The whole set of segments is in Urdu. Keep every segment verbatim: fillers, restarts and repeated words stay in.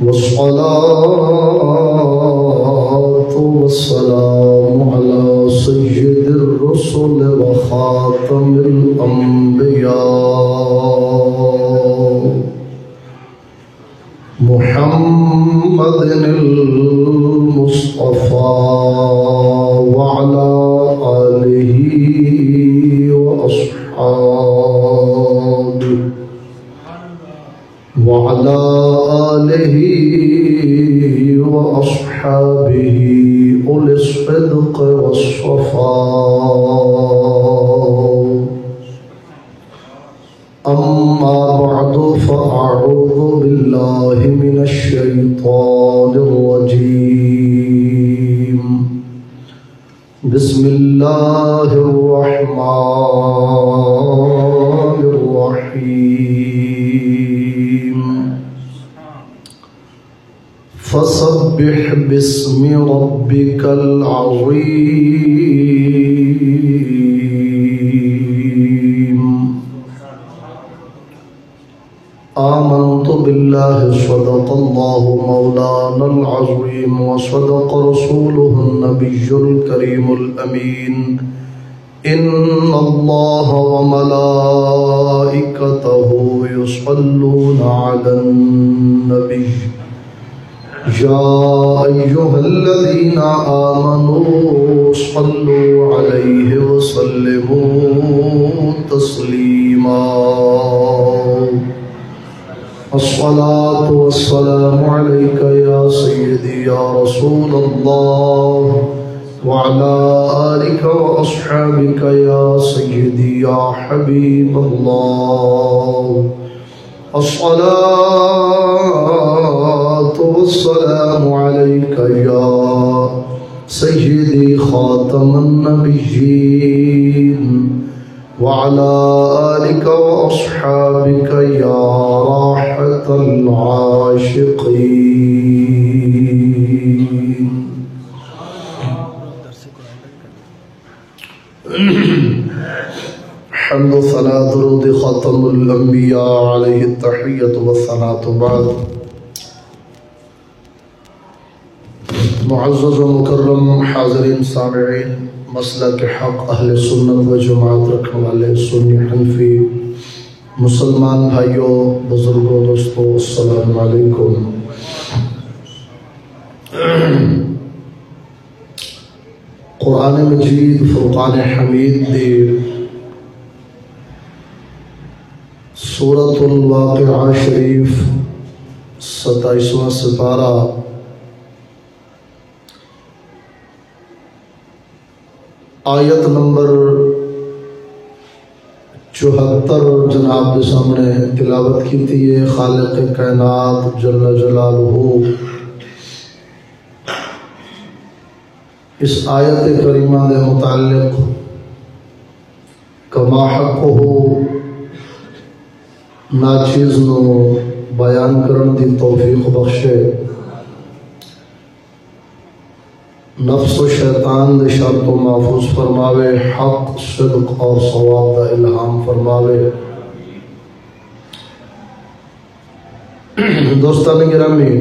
والصلاة والسلام على سيد الرسل وخاتم الأنبياء محمد المصطفى وعلى آله وأصحابه وعلى آله وأصحابه أولي الصدق والصفاء. أما بعد فأعوذ بالله من الشيطان الرجيم. بسم الله الرحمن الرحيم. فسبح باسم ربك العظيم. آمنت بالله صدق الله مولانا العظيم وصدق رسوله النبي الكريم الأمين. إن الله وملائكته يصلون على النبي يا أيها الذين آمنوا صلوا عليه وسلموا تسليما. الصلاة والسلام عليك يا سيدي يا رسول الله وعلى آلك وأصحابك يا سيدي يا حبيب الله. الصلاة والسلام عليك يا سيدي خاتم النبيين وعلى آلك وأصحابك يا راحة العاشقين. حمد و ثناء درود ختم الانبیاء علیہ التحیۃ والثناء. بعد معزز و مکرم حاضرین سامعین، مسلک حق اہل سنت و جماعت رکھنے والے سنی حنفی مسلمان بھائیوں، بزرگوں، دوستوں، السلام علیکم. قرآن مجید فرقان حمید دی سورۃ الواقعہ شریف ستائیسواں سپارہ آیت نمبر چوہتر جناب کے سامنے تلاوت کی تھی. خالق کائنات جل جلالہ اس آیت کریمہ کے متعلق کما حقہ ناچیز نو بیان کرن دی توفیق بخشے، نفس و شیطان دے شر تو محفوظ فرماوے، حق صدق اور صواب دا الہام فرماوے. دوستان گرامی،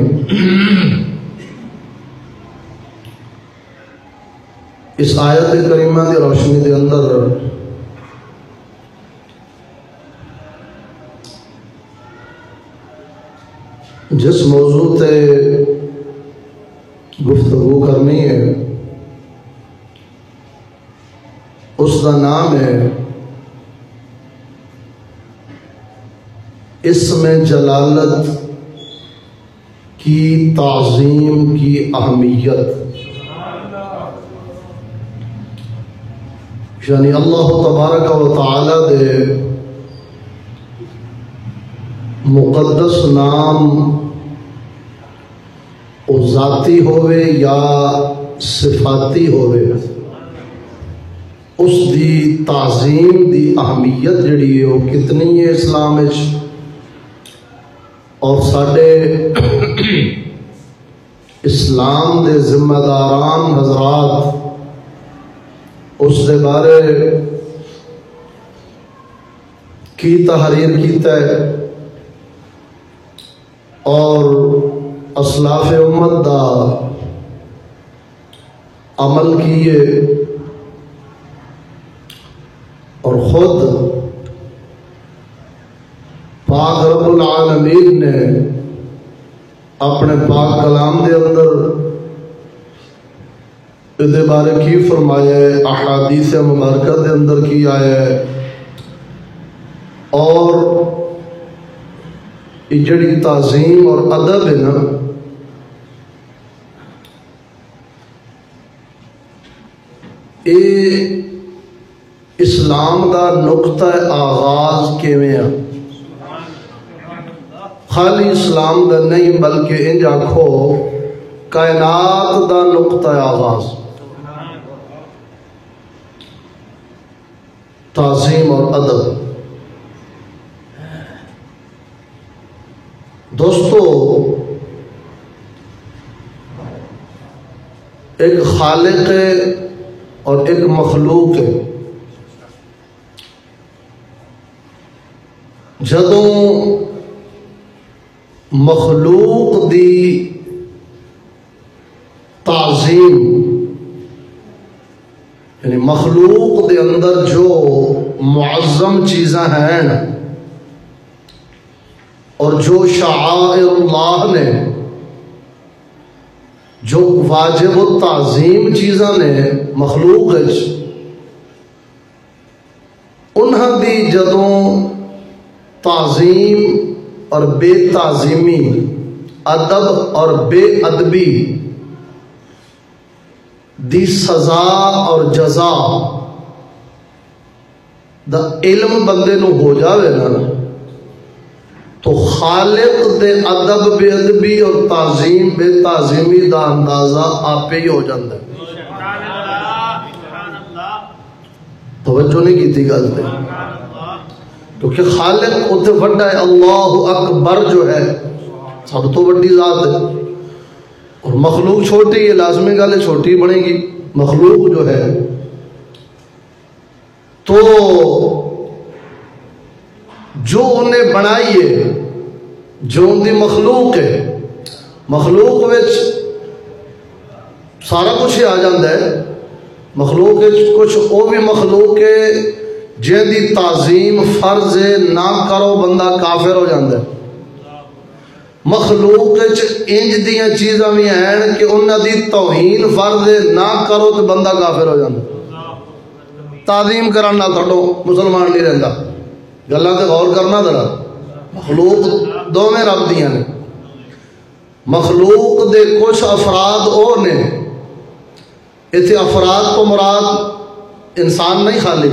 اس آیت کریمہ دی روشنی دے اندر جس موضوع تے گفتگو کرنی ہے اس کا نام ہے اسم جلالت کی تعظیم کی اہمیت. یعنی اللہ تبارک و تعالی دے مقدس نام او ذاتی ہوئے یا صفاتی ہوئے، اس دی تعظیم دی اہمیت جڑی ہے وہ کتنی ہے اسلام وچ، اور ساڈے اسلام دے ذمہ داران حضرات اس دے بارے کی تحریر کیتا ہے اور اسلاف امت دا عمل کیے اور خود پاک رب العالمین نے اپنے پاک کلام دے اندر اس بارے کی فرمایا ہے، احادیث مبارکہ دے اندر کی آیا ہے، اور یہ جڑی تعظیم اور ادب ہے نا، یہ اسلام دا نقطہ آغاز کیویں ہے؟ خالی اسلام دا نہیں بلکہ انج آکھو کائنات دا نقطہ آغاز، تعظیم اور ادب۔ دوستو، ایک خالق ہے اور ایک مخلوق ہے۔ جدوں مخلوق دی تعظیم، یعنی مخلوق دے اندر جو معظم چیزاں ہیں اور جو شعائر اللہ نے، جو واجب و تعظیم چیزاں نے مخلوق وچ، انہاں دی جدوں تعظیم اور بے تعظیمی، ادب اور بے ادبی دی سزا اور جزا دا علم بندے نو ہو جاوے نا، تو خالق دے ادب بے ادبی اور تعظیم بے تعظیمی دا اندازہ آپ ہی ہو جاندہ ہے۔ توجہ نہیں کی تھی گل پہ، کیونکہ خالق اتنے وڈا ہے، اللہ اکبر جو ہے سب تو وڈی ذات ہے، اور مخلوق چھوٹی ہے، لازمی گل چھوٹی بنے گی مخلوق جو ہے۔ تو جو انہیں بنائی ہے، جو ان دی مخلوق ہے، مخلوق وچ سارا کچھ ہی آ جاندہ ہے۔ مخلوق وچ کچھ او بھی مخلوق ہے جن دی تعظیم فرض نہ کرو بندہ کافر ہو جاندہ ہے۔ مخلوق وچ انج دیاں چیزاں بھی ہیں کہ انہاں دی توہین فرض نہ کرو تو بندہ کافر ہو جاندہ ہے۔ تعظیم کرنا تھوڑو مسلمان نہیں رہندا، گلاں تے غور کرنا ذرا۔ مخلوق دو میں رب دیاں نے، مخلوق دے کچھ افراد او نے، ایتھے افراد تو مراد انسان نہیں خالی،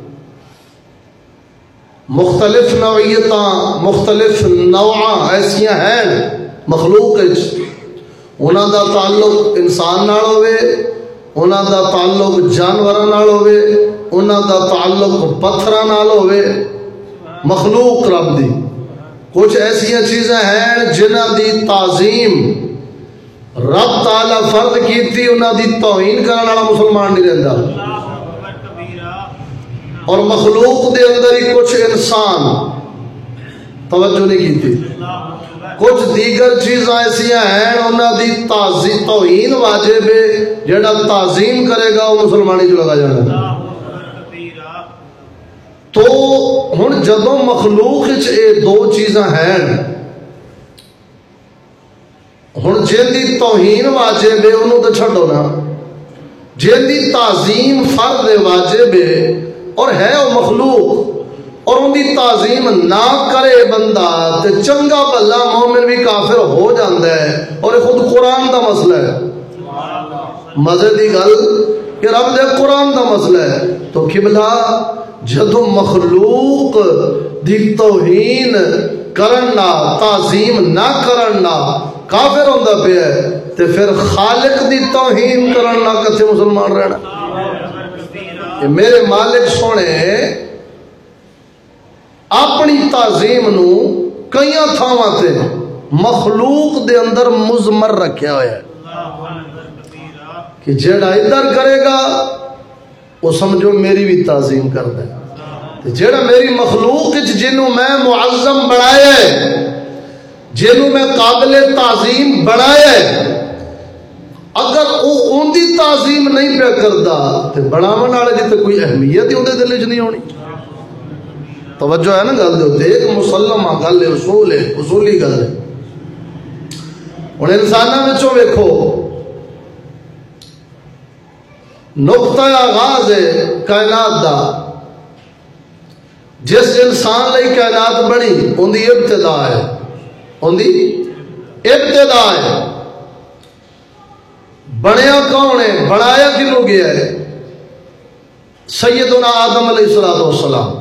مختلف نوعیتاں مختلف نوعاں ایسیاں ہیں مخلوق وچ، انہاں دا تعلق انسان نال ہوئے، انہاں دا تعلق جانوراں نال ہوئے، انہاں دا تعلق پتھراں نال ہوئے۔ مخلوق رب دی کچھ ایسیاں چیزیں ہیں جنہاں دی تعظیم رب تعالیٰ فرض کیتی، انہاں دی توہین کرنے والا مسلمان نہیں رہندا۔ اور مخلوق دے اندر ہی کچھ انسان، توجہ نہیں کی تھی، کچھ دیگر چیزاں ایسیاں ہیں انہاں دی تعظیم توہین واجب ہے، جڑا تعظیم کرے گا وہ مسلمانی جو لگا جانا۔ تو ہن جدوں مخلوق وچ اے دو چیزاں ہیں، ہن جن دی توہین واجب ہے انہوں تو چھڈو نا، جن دی تعظیم فرض واجب ہے اور ہے وہ مخلوق، اور ان دی تعظیم نہ کرے بندہ تے چنگا بھلا مومن بھی کافر ہو جاندہ ہے، اور یہ خود قرآن دا مسئلہ ہے۔ مزے دی گل کہ رب دے قرآن دا مسئلہ ہے۔ تو قبلہ جدو مخلوق دی توہین کرنا، تعظیم نہ کرنا کافر ہوندہ پہ ہے، تے پھر خالق دی توہین کرنا کتے مسلمان رہنا۔ کہ میرے مالک سونے اپنی تعظیم نو کئیاں تھاواں تے مخلوق دے اندر مزمر رکھیا ہوا ہے کہ جڑا ادھر کرے گا وہ سمجھو میری بھی تعظیم کرتا ہے، جڑا میری مخلوق جنوں میں معظم بنایا ہے جنہوں میں قابل تعظیم بنایا ہے اگر وہ ان دی تعظیم نہیں پہ کردا تو بناون والے دی تے کوئی اہمیت ہی اندے دل وچ نہیں ہونی. توجہ ہے نا گل دے اوتے ایک مسلمہ گل ہے اصول ہے اصولی گل ہے. ہن انساناں وچوں ویکھو نقطہ آغاز ہے کائنات دا جس انسان لئی کائنات بنی ان دی ابتدا ہے ان دی ابتدا ہے. بنیا کون ہے بنایا کنوں گیا ہے سیدنا آدم علیہ السلام.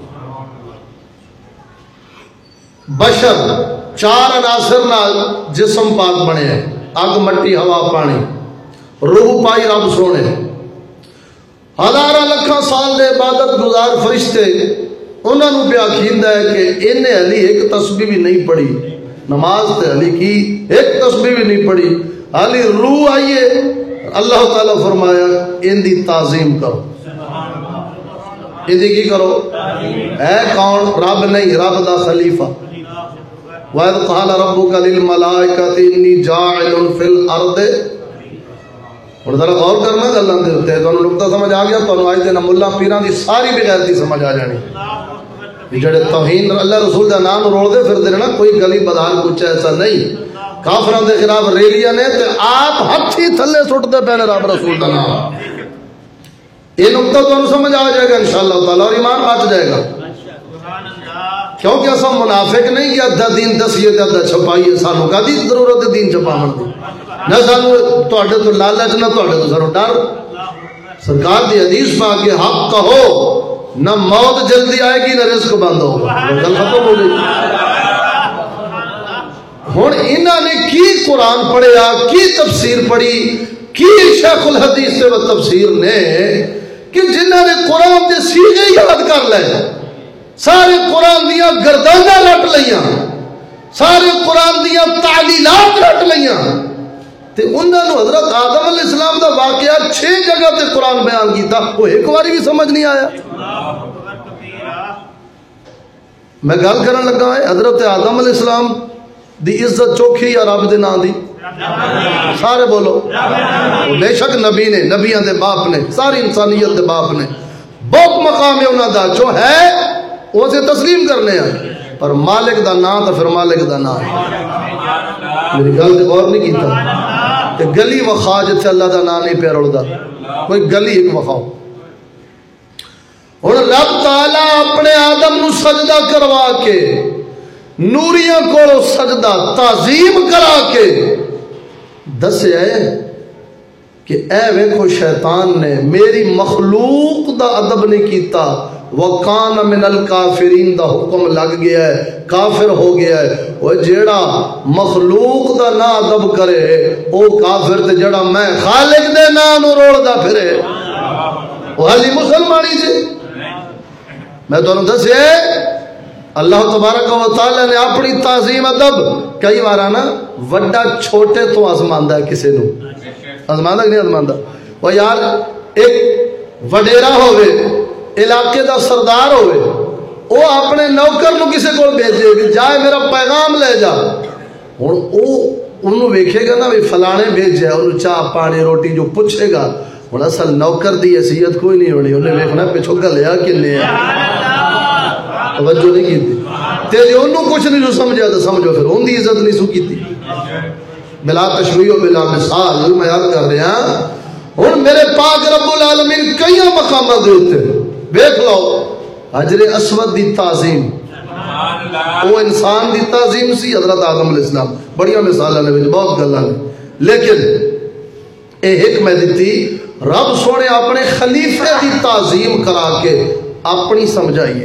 بشر چار عناصر نال جسم پاک بنے ہیں اگ مٹی ہوا پانی روح پائی رب سونے. ہزارہ لکھاں سال دے عبادت گزار فرشتے انہوں نے پیا کھیندا ہے کہ انہیں علی ایک تسبیح بھی نہیں پڑھی نماز تے علی کی ایک تسبیح بھی نہیں پڑھی. علی روح آئیے اللہ تعالیٰ فرمایا ان دی تعظیم کرو ان دی کی کرو اے کون رب نہیں رب دا خلیفہ. وَإِذْ قَالَ رَبُّكَ لِلْمَلَائِكَةِ إِنِّي جَاعِلٌ فِي الْأَرْضِ. اور ذرا غور کرنا گلاں دے اوتے تانوں نقطہ سمجھ آ گیا تانوں آج دے ملا پیراں دی ساری بغیرتی سمجھ آ جانی. جڑے توہین اللہ رسول دا نام رول دے پھردے نا کوئی گلی بازار کچھ ایسا نہیں. کافراں دے خلاف ریلیاں نے تے آپ ہتھی تھلے سٹ دے پے نے رب رسول دا نام. یہ نقطہ تانوں سمجھ آ جائے گا انشاءاللہ تعالی اور ایمان بچ جائے گا. کیونکہ اصا منافق نہیں کہ ادھا دین دسیے تے ادھا چھپائیے. سانو کدی ضرورت ہے دین چھپاون دی نہ سانو تواڈے تو لالچ نہ تواڈے تو سانو ڈر. سرکار دی حدیث پاک کے حق کہو نہ موت جلدی آئے گی نہ رزق بند ہوگا. گل ختم ہو گئی. ہن انہاں نے کی قرآن پڑھیا کی تفسیر پڑھی کی شیخ الحدیث سے وہ تفسیر نے کہ جنہاں نے قرآن دے سیغے یاد کر لے سارے قرآن دیا گردانہ رٹ لیاں سارے قرآن دیا تعلیلات رٹ لیاں تے انہوں نے حضرت آدم علیہ السلام دا واقعہ چھ جگہ تے قرآن بیان کیتا وہ ایک باری بھی سمجھ نہیں آیا. میں گل کرن لگا ہے حضرت آدم علیہ السلام دی عزت چوکھی یا رب دے نام دی سارے بولو. بے شک نبی نے نبیاں دے باپ نے ساری انسانیت دے باپ نے بہت مقام ہے انہوں دا جو ہے اسے تسلیم کرنے ہیں پر مالک دا نام تو پھر مالک دا نام میری گل تے غور نہیں کیتا کہ گلی وخا جتھے اللہ دا نام نہیں پہ رلدا کوئی گلی ایک وخاؤ. ہن رب تعالی اپنے آدم نو سجدہ کروا کے نوریاں کو سجدہ تعظیم کرا کے دسیا ہے کہ اے ویکھو شیطان نے میری مخلوق دا ادب نہیں کیتا وَقَانَ مِنَ الْكَافِرِينَ دا حکم لگ گیا ہے کافر ہو گیا ہے. وہ جیڑا مخلوق دا نا ادب کرے او کافر تے جیڑا میں خالق دے نام روڑ دا پھرے وہ حالی مسلمانی جی. میں تمہیں دسے اللہ تبارک و تعالی نے اپنی تعظیم ادب کئی بار نا وڈا چھوٹے تو آزماندہ ہے کسی نو آزماندہ کہ نہیں آزماندہ. وہ یار ایک وڈیرا ہوئے علاقے دا سردار ہوئے وہ اپنے نوکر نو کسی کو بھیجے کہ جائے میرا پیغام لے جا. ہن او انہوں ویکھے گا نا بھی فلانے بھیجے انہوں چاہ پانی روٹی جو پوچھے گا ہن اصل نوکر دی حیثیت کوئی نہیں ہونی انہیں ویکھنا پچھو گلیا کنے ہے توجہ نہیں کی تھی تیرے انہوں کچھ نہیں جو سمجھا تو سمجھو پھر ان دی عزت نہیں سو کی تھی. بلا تشبیہ و بلا مثال میں یاد کر رہا ہوں میرے پاک رب العالمین کئی مقامات دیتے دیکھ لو حجر اسود دی تعظیم وہ انسان دی تعظیم سی حضرت آدم علیہ السلام بڑی مثال نے بہت گلاں نے لیکن اے حکمت دیتی رب سونے اپنے خلیفے دی تعظیم کرا کے اپنی سمجھائیے.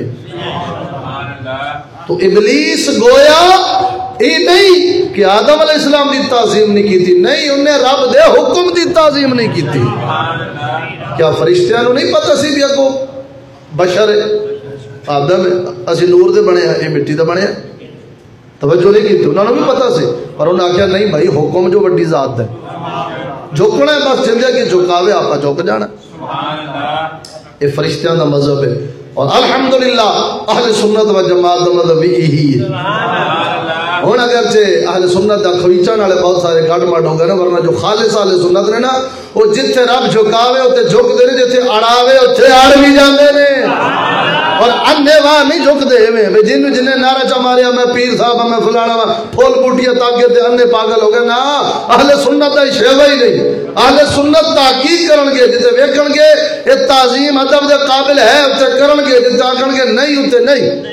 تو ابلیس گویا یہ نہیں کہ آدم علیہ السلام دی تعظیم نہیں کی تھی نہیں انہیں رب دے حکم دی تعظیم نہیں کی تھی. کیا فرشتیاں نو نہیں پتہ سی بھی اگو بشر آدم اسی نور دے بنے ہیں یہ مٹی دے بنے ہیں توجہ نہیں کی تھی انہوں نے بھی پتہ سی پر انہوں نے کہا نہیں بھائی حکم جو بڑی ذات ہے جھکنا ہے بس چندے کہ جھکاوے آپ کا جھک جانا. یہ فرشتیاں دا مذہب ہے اور الحمدللہ اہل سنت و جماعت دا مذہب یہی ہے. ہوں اگرچہ اہل سنت دا خریچان والے بہت سارے گڈ مڈ ہو گئے نا، ورنہ جو خالص اہل سنت نے نا وہ جتھے رب جھکاوے اتنے جھکتے نے، جتھے اڑاوے اتنے اڑ بھی جاندے نے، اور اندھے واہ نہیں جھکتے میں جن جن نعرہ چا ماریا میں پیر صاحب میں فلانا وا پھول بوٹیاں تاکہ تے اندھے پاگل ہو گئے نا۔ اہل سنت دا شیوا ہی نہیں، اہل سنت تحقیق کرن گے، جتے ویکھن گے یہ تعظیم ادب دے قابل ہے تے کرن گے، جتے آکھن گے نہیں اتنے نہیں۔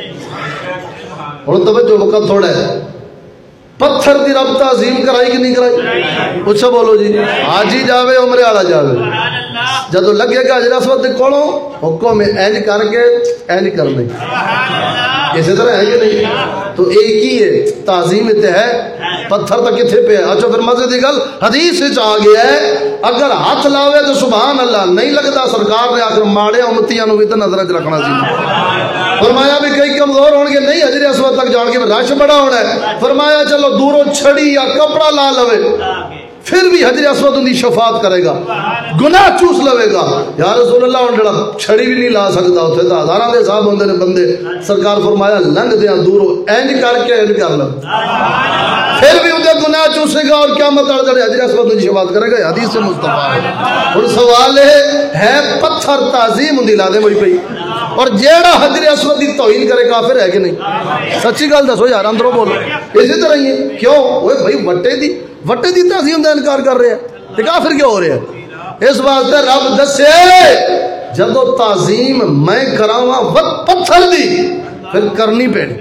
ہن توجہ وقت تھوڑا ہے، پتھر دی رب تعظیم کرائی کہ نہیں کرائی؟ اچھا بولو جی، حاجی جاوے عمرے والا جاوے، جدو لگے گا حجر اسود دے کولوں حکم میں اینج کر کے اینج کرنے، اسی طرح ہے کہ نہیں؟ تو ایک ہی ہے تعظیم تے ہے، پتھر تک کتھے پہ ہے۔ اچھا پھر مزے دی گل حدیث وچ آ گیا ہے اگر ہاتھ لاوے تو سبحان اللہ نہیں لگتا، سرکار نے آخر ماڑے امتیاں نو بھی تے نظر وچ رکھنا سی۔ فرمایا بھی کئی کمزور ہون گے نہیں حجر اسود تک جان کے رش بڑا ہونا ہے، فرمایا چلو دوروں چھڑی یا کپڑا لا لوے پھر بھی حجر اسود ان کی شفاعت کرے گا، گناہ چوس لوے گا۔ یا رسول اللہ ہوں جڑا چھڑی بھی نہیں لا سکتا، اتنے تو ہزاراں دے صاحب ہوندے نے بندے، سرکار فرمایا لنگ دیاں دوروں اینج کر کے اینج کر لو پھر بھی انہیں گناہ چوسے گا، اور قیامت والے دن حجر اسود ان کی شفاعت کرے گا۔ حدیث سے مصطفیٰ ہے۔ اور سوال ہے پتھر تعظیم ان دی لا دے ہوئی پئی، اور جیڑا حجر اسود دی توہین کرے کافر ہے کہ نہیں؟ سچی گل دسو یار، اندروں بولو۔ اسی طرح ہی ہے، کیوں اوے بھائی وٹے دی وٹے دی تعظیم دا انکار کر رہے ہیں، تے کافر کیوں ہو رہے ہیں؟ اس واسطے رب دسے جدو تعظیم میں کراواں وقت پتھر دی پھر کرنی پینی،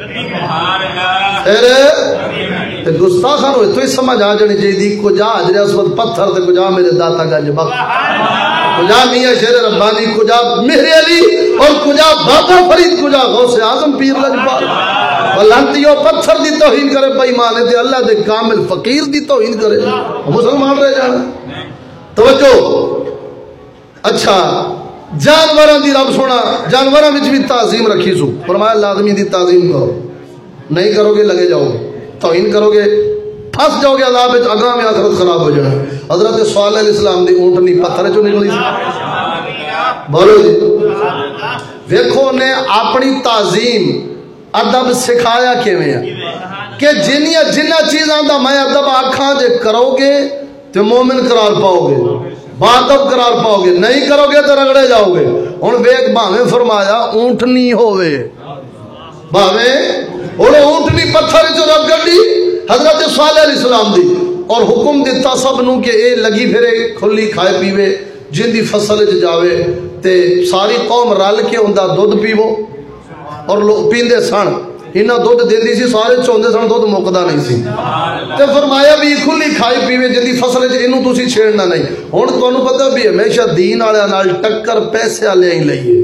پھر تے گستاخاں نوں تو ہی سمجھ آ جانی چاہیے کجا حجر اسود پتھر تے کجا میرے داتا گنج بخت، کجا میاں شیر ربانی، کجا مہر علی، اور کجا بابا فرید، کجا غوث اعظم پیر لجپال۔ لانتیو پتھر دی توہین کرے بے ایمان تے اللہ دے کامل فقیر دی توہین کرے، مسلمان رہ جانا۔ توجہ، اچھا جانوراں دی رب سونا جانوراں وچ بھی تعظیم رکھی سو، فرمایا لازمی دی تعظیم کرو، نہیں کرو گے لگے جاؤ گے، توہین کرو گے پھنس جاؤ گے عذاب وچ، اگاں میں آخرت خراب ہو جانا۔ حضرت صالح علیہ السلام دی اونٹنی پتھر چوں نکلی سی، بولو جی۔ ویکھو نے اپنی تعظیم ادب سکھایا کیویں ہے کہ جنیاں جنہ چیزاں دا میں ادب آکھاں جے کرو گے تو مومن قرار پاؤ گے، بادب قرار پاؤ گے، نہیں کرو گے تو رگڑے جاؤ گے۔ ہن ویکھ بھاویں فرمایا اونٹنی ہووے، بھاویں ہن اونٹنی پتھر چوں رب گڈی حضرت صالح علیہ السلام دی، اور حکم دیتا سب نو کہ اے لگی پھرے کھلی کھائے پیوے، جن دی فصل وچ جاوے تے ساری قوم رل کے اوندا دودھ پیو، اور لوگ پیندے سن، انہاں دودھ دیندی سی، سارے چوندے سن، دودھ مکدا نہیں سی، تے فرمایا بھی کھلی کھائی پیوے جدی فصل وچ اینوں تسی چھیڑنا نہیں۔ ہن تانوں پتہ بھی ہمیشہ دین والےاں نال ٹکر پیسے والے ہی لئیے،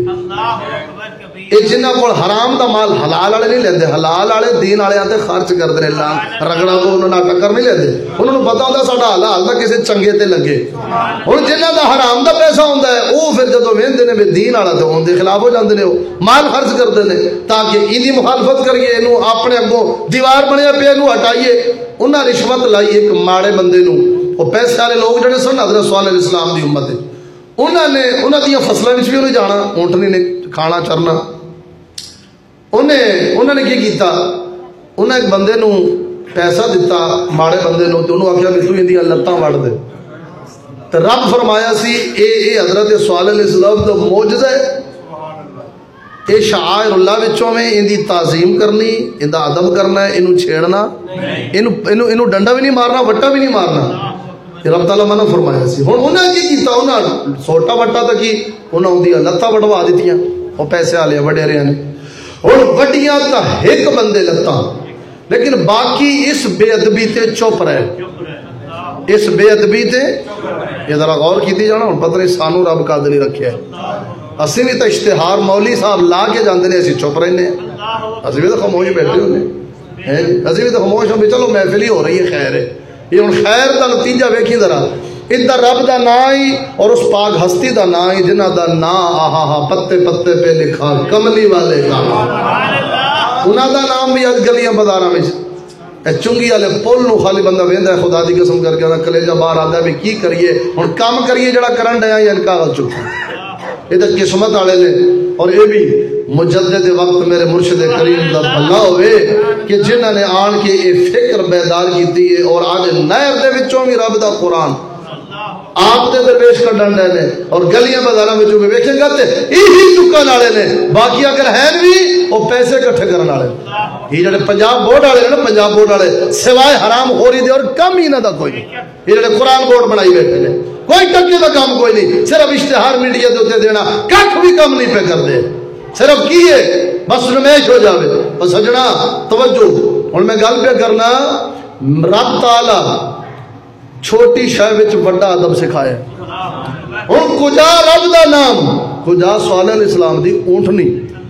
یہ جنہاں کول حرام دا مال حلال والے نہیں لیندے، حلال والے دین والےاں تے خرچ کردے نے، لان رگڑا کو انہاں نال ٹکر نہیں لیندے، انہاں نوں پتہ ہوندا ساڈا حلال دا کسے چنگے تے لگے۔ ہن جنہاں دا حرام دا پیسہ ہوندا ہے او پھر جدوں ویندے نے بھی دین والا تے اون دے خلاف ہو جاندے نے، او مال خرچ کردے نے تاکہ ایندی مخالفت کریے، اینوں اپنے اگوں دیوار بنیا پیا اینوں ہٹائیے۔ انہاں رشوت لائی ایک ماڑے بندے نوں، او پیسے والے لوگ جڑے سن حضرت صالح علیہ السلام دی امت، انہاں نے انہاں دیاں فصلاں وچ بھی انہیں جانا، اونٹنی نے کھانا چرنا، انہیں انہوں نے کی کیتا، انہیں ایک بندے نو پیسہ دیتا ماڑے بندے نو، تو انہوں آکھیا بھی تو اندیاں لتاں وڑ دے، تو رب فرمایا سی اے اے حضرت صالح علیہ السلام تو معجزہ ہے، اے شعائر اللہ وچوں میں ان دی تعظیم کرنی، ان دا ادب کرنا ہے، انہوں چھیڑنا، انہوں ڈنڈا بھی نہیں مارنا، وٹا بھی نہیں مارنا، یہ رب تعالیٰ منع فرمایا سی۔ ہن انہیں کی کیتا، انہیں سوٹا وٹا تک ہی انہوں اندیاں لتاں وڑوا دیتیاں، وہ پیسے والے وڈیریاں نے، اور وڈیاں تا ایک بندے لتاں، لیکن باقی اس بے ادبی تے چپ رہے، اس بے ادبی تے یہ ذرا غور کیتی جانا، ہن پتہ نہیں سانو رب کا دل رکھیا ہے، اسی بھی تو اشتہار مولی صاحب لا کے جاندے نے، اسی چپ رہنے ہیں، اسی بھی تو خاموش بیٹھے ہونے ہیں، اسی بھی تو خاموش ہوں بھی چلو محفل ہی ہو رہی ہے، خیر ہے، یہ ہن خیر دا نتیجہ ویکھی ذرا، ادھر رب دا نا ہی اور اس پاک ہستی دا نا ہی جنہ دا نا آہا ہا پتے پتے پہ لکھا کملی والے کا، انہاں دا نام بھی اج گلیاں بازاراں وچ، اے چنگی والے پل نو خالی بندہ ویندا ہے، خدا دی قسم کر کے کلیجہ باہر آندا بھی کی کریے، ہن کام کریے جڑا کرن ڈیا یا کاغذ چکا، یہ تو قسمت والے نے، اور یہ بھی مجدد وقت میرے مرشد کریم دا بھلا ہوئے کہ جنہاں نے آن کے یہ فکر بیدار کی ہے اور آج نہر دے وچوں بھی رب دا قرآن آپ دے درویش کر ڈنڈے نے اور گلیاں بازاراں وچوں بھی ویکھے گا تے یہی چکن والے نے، باقی اگر ہیں بھی وہ پیسے اکٹھے کرن والے یہ جڑے پنجاب بورڈ والے نا پنجاب بورڈ والے سوائے حرام خوری دے اور کم ہی نہ دا کوئی نہیں، یہ جڑے قرآن بورڈ بنائی بیٹھے نے کوئی ٹکے کا کام کوئی نہیں، صرف اشتہار میڈیا دے اوتے دینا ککھ بھی کم نہیں پہ کر دے، صرف کی ہے بس نمائش ہو جاوے۔ اور سجنا توجہ ہن میں گل پہ کرنا، رب تعالی چھوٹی شے وچ بڑا ادب سکھایا، ہن کجا رب دا نام کجا صالح علیہ السلام دی اونٹنی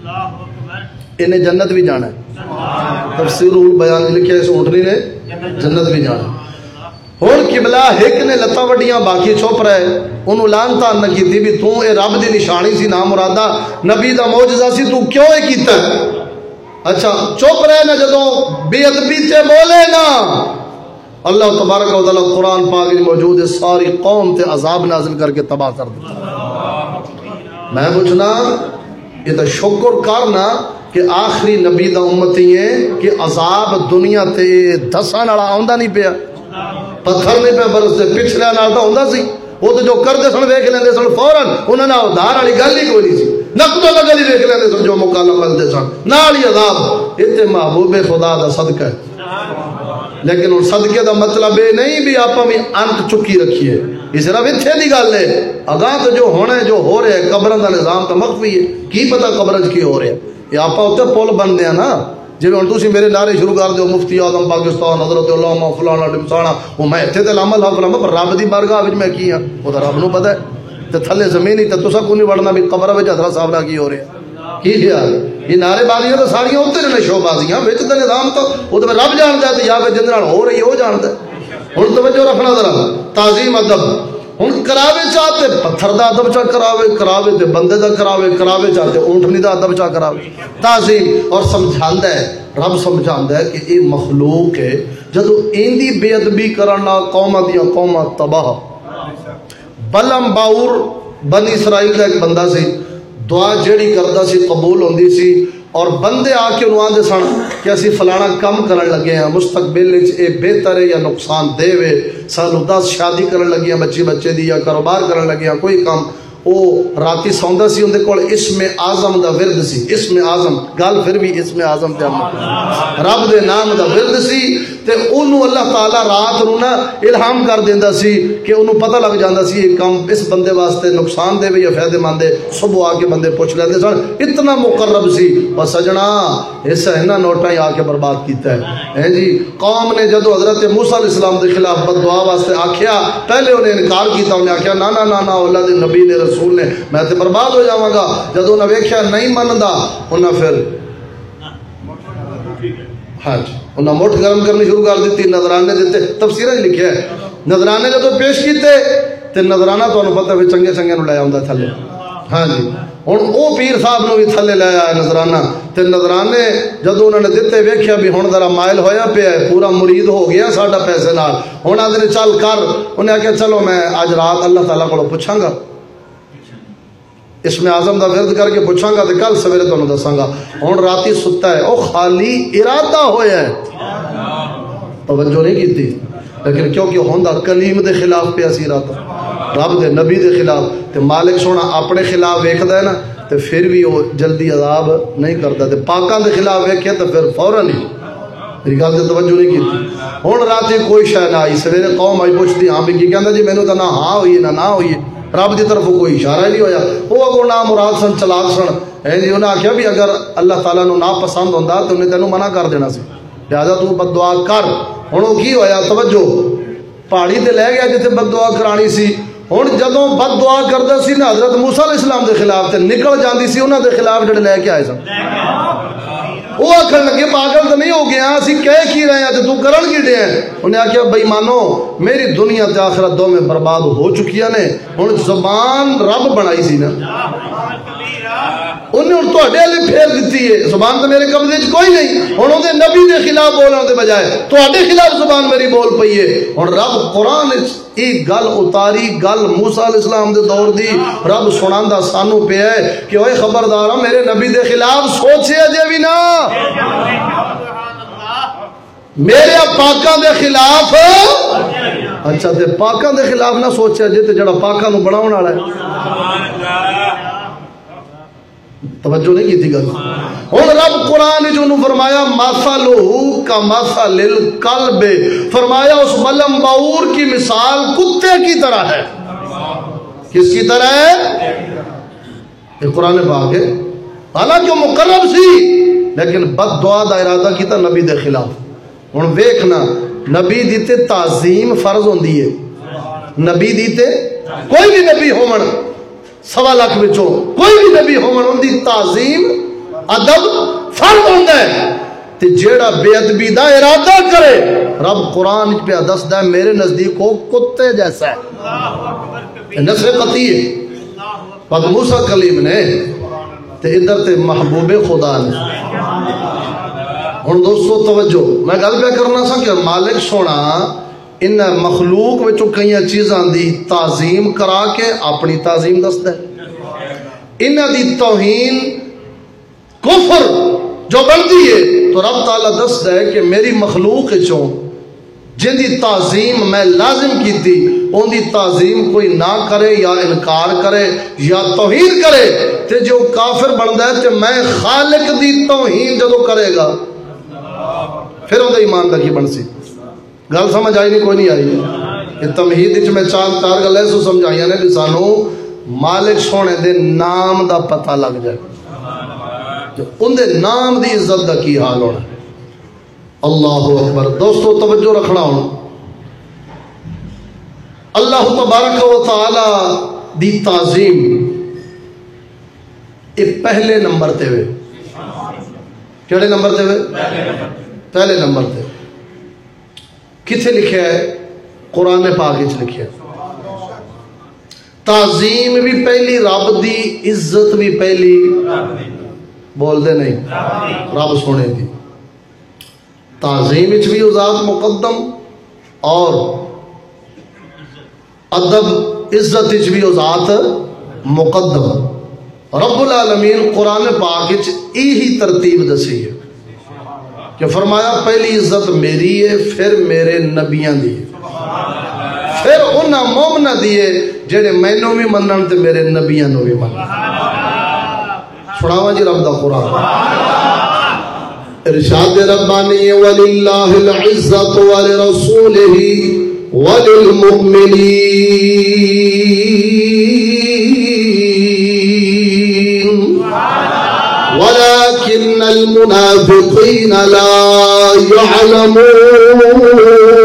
انہیں جنت بھی جانا ہے، تفسیر البیان لکھیا اس اونٹنی نے جنت بھی جانا ہے۔ ہن قبلہ ایک نے لتاں وڈیاں باقی چھپ رہے انہوں لانتا نہ کیتی بھی تو اے رب دی نشانی سی نام مرادہ نبی دا معجزہ سی تو کیوں اے کیتا ہے؟ اچھا چپ رہے نا جدوں بے ادبی تے بولے نا اللہ تبارک و تعالی قرآن پاک میں موجود ہے ساری قوم تے عذاب نازل کر کے تباہ کر دیتا۔ میں پوچھنا یہ تو شکر کرنا کہ آخری نبی دا امتی ہے کہ عذاب دنیا تے دسان والا آندا نہیں پیا، پتھر نہیں پہ برستے پچھلے نال تو ہوندا سی، وہ تو جو کرتے سن ویکھ لیندے سن فوراً انہاں نال ادھار والی گل ہی کوئی نہیں سی، نقد و نقل ہی ویکھ لیندے سن جو مکالمہ ملدے سن نال ہی عذاب۔ اتے محبوب خدا دا صدقہ ہے، لیکن ان صدقے دا مطلب یہ نہیں بھی آپ بھی انت چکی رکھیے، یہ صرف اتنے دی گل ہے، اگاں تو جو ہونا ہے جو ہو رہا ہے قبروں دا نظام تو مخفی ہے، کی پتہ قبر کی ہو رہا ہے، یہ آپ اتنے پل بن دیا نا جی ہوں تھی میرے نعرے شروع کر دو مفتی اعظم پاکستان حضرت علامہ فلانا ڈمسانا وہ میں اتنے تو لامل ہاں فلانا پر رب کی بارگاہ میں کی ہاں وہ تو رب نو پتا ہے تو تھلے زمین ہی تو تصا کو نہیں بڑھنا بھی قبر میں حضرت صاحب کا کی ہو رہا کی خیال یہ نعرے بازیاں تو ساریاں اتنے نے شو بازیاں بچ تو نظام تو وہ تو رب جانتا ہے تو یا پھر جن ہو رہی ہے وہ جانتا ہے۔ ہوں توجہ رکھنا ذرا تعظیم ادب ہوں کراوے چاہتے پتھر دا ادب چا کراوے کراوے تے بندے دا کراوے کراوے چاہتے اونٹنی دا ادب چا کراوے تعظیم اور سمجھاندا ہے رب سمجھاندا ہے کہ یہ مخلوق ہے جدو ایندی بے ادبی کرنا قوماں دیاں قوماں تباہ۔ بلم باور بنی اسرائیل کا ایک بندہ سی دعا جیڑی کردا سی قبول ہوندی سی اور بندے آ کے انہوں آدھے سن کہ اسی فلانا کم کرن لگے ہیں مستقبل اے بہتر ہے یا نقصان دے وے سانو دس شادی کرن لگے ہیں بچے بچے دی یا کاروبار کرن لگے ہیں کوئی کام وہ راتی سوندا سی اندے کول اسم اعظم دا ورد سی اسم اعظم گل پھر بھی اسم اعظم تے رب دے نام دا ورد سی تے اونوں اللہ تعالی رات نو نا الہام کر دیندا سی کہ اونوں پتہ لگ جاندا سی یہ کام اس بندے واسطے نقصان دے وے یا فائدہ مند ہے صبح آ کے بندے پوچھ لیندے سن اتنا مقرب سی اور سجنا اس انہاں نوٹاں آ کے برباد کیتا ہے ہیں جی قوم نے جدو حضرت موسیٰ علیہ السلام دے خلاف بد دعا واسطے آکھیا پہلے انہیں انکار کیتا انہیں آکھیا نا نا نا نا اللہ دے نبی نے رسول نے میں تے برباد ہو جاواں گا جدو انہیں ویکھیا نہیں مندا انہیں پھر ہاں جی انہیں مٹھ گرم کرنی شروع کر دیتی نظرانے دیتے تفسیریں لکھیا ہے نظرانے جدو پیش کیتے تے نظرانہ تو انہوں پتہ بھی چنگے چنگے نو لے آؤں تھلے ہاں جی ہوں او پیر صاحب نو بھی تھلے لے آیا نظرانہ تے نظرانے جدو انہوں نے دیتے ویکھیا بھی ہوں ذرا مائل ہویا پیا ہے پورا مرید ہو گیا ساڈا پیسے نال ہوں آدھے چل کر انہیں آخیا چلو میں اج رات اللہ تعالیٰ کو پوچھاں گا اس میں اعظم دا ورد کر کے پوچھاں گا تو کل سویرے تمہیں دساں گا ہوں راتی ستا ہے او خالی ارادہ ہویا ہے توجہ نہیں کی تھی لیکن کیونکہ ہوندا کلیم دے خلاف پیا سی ارادہ رب دے نبی دے خلاف تے مالک سونا اپنے خلاف ویکھدا ہے نا تے پھر بھی وہ جلدی عذاب نہیں کرتا تے پاکاں دے خلاف ویکھے تے پھر فوراً ہی میری گل تے توجہ نہیں کی ہوں راتی کوئی شے نہ آئی سویرے قوم آئی پوچھتی ہاں بھی کی کہندا جی مینوں تو نہ ہاں ہوئی نہ نہ ہوئی رب دی طرف کوئی اشارہ ہی نہیں ہویا وہ اگوں نہ مراد سن چلاک سن ہے جی انہیں آخیا بھی اگر اللہ تعالیٰ نو نا پسند ہوندا تو انہیں تینوں منع کر دینا سی لہذا تو بد دعا کر ہوں وہ کی ہویا توجہ پہاڑی تے لے گیا جتنے بد دعا کرانی سی ہوں جدوں بد دعا کردا سی نا حضرت موسیٰ علیہ السلام دے خلاف تے نکل جاندی سی انہاں دے خلاف جڑے لے کے آئے سن وہ آخر لگے پاگل تو نہیں ہو گیا اسی کہہ کی رہے ہیں تو کرن کی ڈے ہیں انہیں آخیا بھائی مانو میری دنیا تے آخرت دو میں برباد ہو چکی نے ہوں زبان رب بنائی سی نا انہیں ہوں تو اڈے علی پھیر دیتی ہے، زبان تو میرے قبضے چ کوئی نہیں، ہوں انہیں نبی دے خلاف بولنے دے بجائے تو اڈے خلاف زبان میری بول پئی ہے۔ ہوں رب قرآن ایک گل اتاری، گل موسیٰ علیہ السلام دے دور دی رب سناندا سانو پیا ہے کہ اوے خبردار میرے نبی دے خلاف سوچے اجے بھی نہ، میرے پاکاں دے خلاف۔ اچھا تے پاکاں دے خلاف نہ سوچے جے تے جڑا پاکاں نو بناون والا ہے، توجہ نہیں کی تھی گل۔ ہوں رب قرآن جو انہوں فرمایا مثلہ کا مثل الکلب، فرمایا اس ملم باور کی مثال کتے کی طرح ہے۔ کس کی طرح ہے؟ یہ قرآن پاک ہے، حالانکہ مقرب سی لیکن بد دعا دا ارادہ کیتا نبی دے خلاف۔ ہوں ویکھنا نبی دیتے تعظیم فرض ہوندی ہے، نبی دیتے کوئی بھی نبی ہومن سوا لاکھ بچوں کوئی بھی نبی ہومن ان دی تعظیم ادب فرض ہوندا ہے، تے جیڑا بے ادبی دا ارادہ کرے رب قرآن پہ دسدا ہے میرے نزدیک وہ کتے جیسا ہے، نصر قطعی ہے۔ پاک موسیٰ کلیم نے تے ادھر تے محبوب خدا نے۔ ہن دوستو توجہ، میں گل پہ کرنا سا کہ مالک سونا ان مخلوق میں کئی چیزاں دی تعظیم کرا کے اپنی تعظیم دستا ہے، انہاں دی توہین کفر جو بنتی ہے تو رب تعالیٰ دستا ہے کہ میری مخلوق چوں جن دی تعظیم میں لازم کی تھی ان دی تعظیم کوئی نہ کرے یا انکار کرے یا توہین کرے تے جو کافر بنتا ہے تے میں خالق دی توہین جدو کرے گا پھر وہ ایمان دا کی بن سی۔ گل سمجھ آئی نہیں؟ کوئی نہیں آئی؟ یہ تمہید وچ میں چار چار گلاں سو سمجھائیاں نے کہ سانو مالک سونے دے نام دا پتہ لگ جائے، ان دے نام دی عزت دا کی حال ہونا۔ اللہ اکبر۔ دوستو توجہ رکھنا ہوں، اللہ تبارک و تعالی دی تعظیم یہ پہلے نمبر تے ہوئے، کیڑے نمبر تے ہوئے؟ پہلے نمبر تے۔ کتھے لکھیا ہے؟ قرآن پاک وچ لکھیا ہے۔ تعظیم بھی پہلی رب دی، عزت بھی پہلی بول دے نہیں رب سونے دی۔ تعظیم وچ بھی ذات مقدم اور ادب عزت وچ بھی ذات مقدم۔ رب العالمین قرآن پاک وچ یہی ترتیب دسی ہے کہ فرمایا پہلی عزت میری ہے، پھر میرے نبیاں دی ہے، پھر انہاں مومنہ دی ہے جڑے مینوں بھی منن تے میرے نبیاں نو بھی منن۔ سناواں جی رب دا قرآن، ارشاد ربانی ہے وَلِلَّهِ الْعِزَّةُ وَلِرَسُولِهِ وَلِلْمُؤْمِنِينَ وَلَكِنَّ الْمُنَافِقِينَ لَا يَعْلَمُونَ۔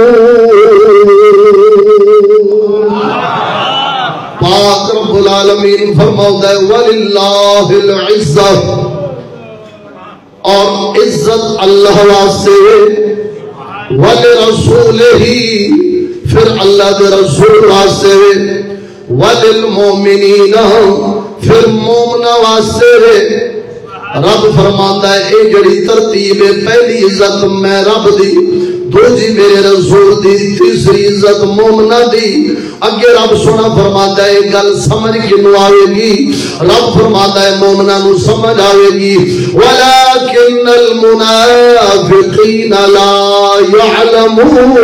پاک رب العالمین فرماتا ہے وَلِلَّهِ الْعِزَّةُ، اور عزت اللہ واسطے، وَلِرَسُولِهِ پھر اللہ دے رسول واسطے، وَلِلْمُؤْمِنِينَ پھر مومنہ واسطے۔ رب فرماتا ہے اے جڑی ترتیب ہے، پہلی عزت میں رب دی، دوسری میرے رسول دی، تیسری عزت مومنہ دی۔ اگے رب سونا فرماتا ہے گل سمجھ کنوں آئے گی؟ رب فرماتا ہے مومنہ نو سمجھ آئے گی وَلَكِنَّ الْمُنَافِقِينَ لَا يَعْلَمُونَ۔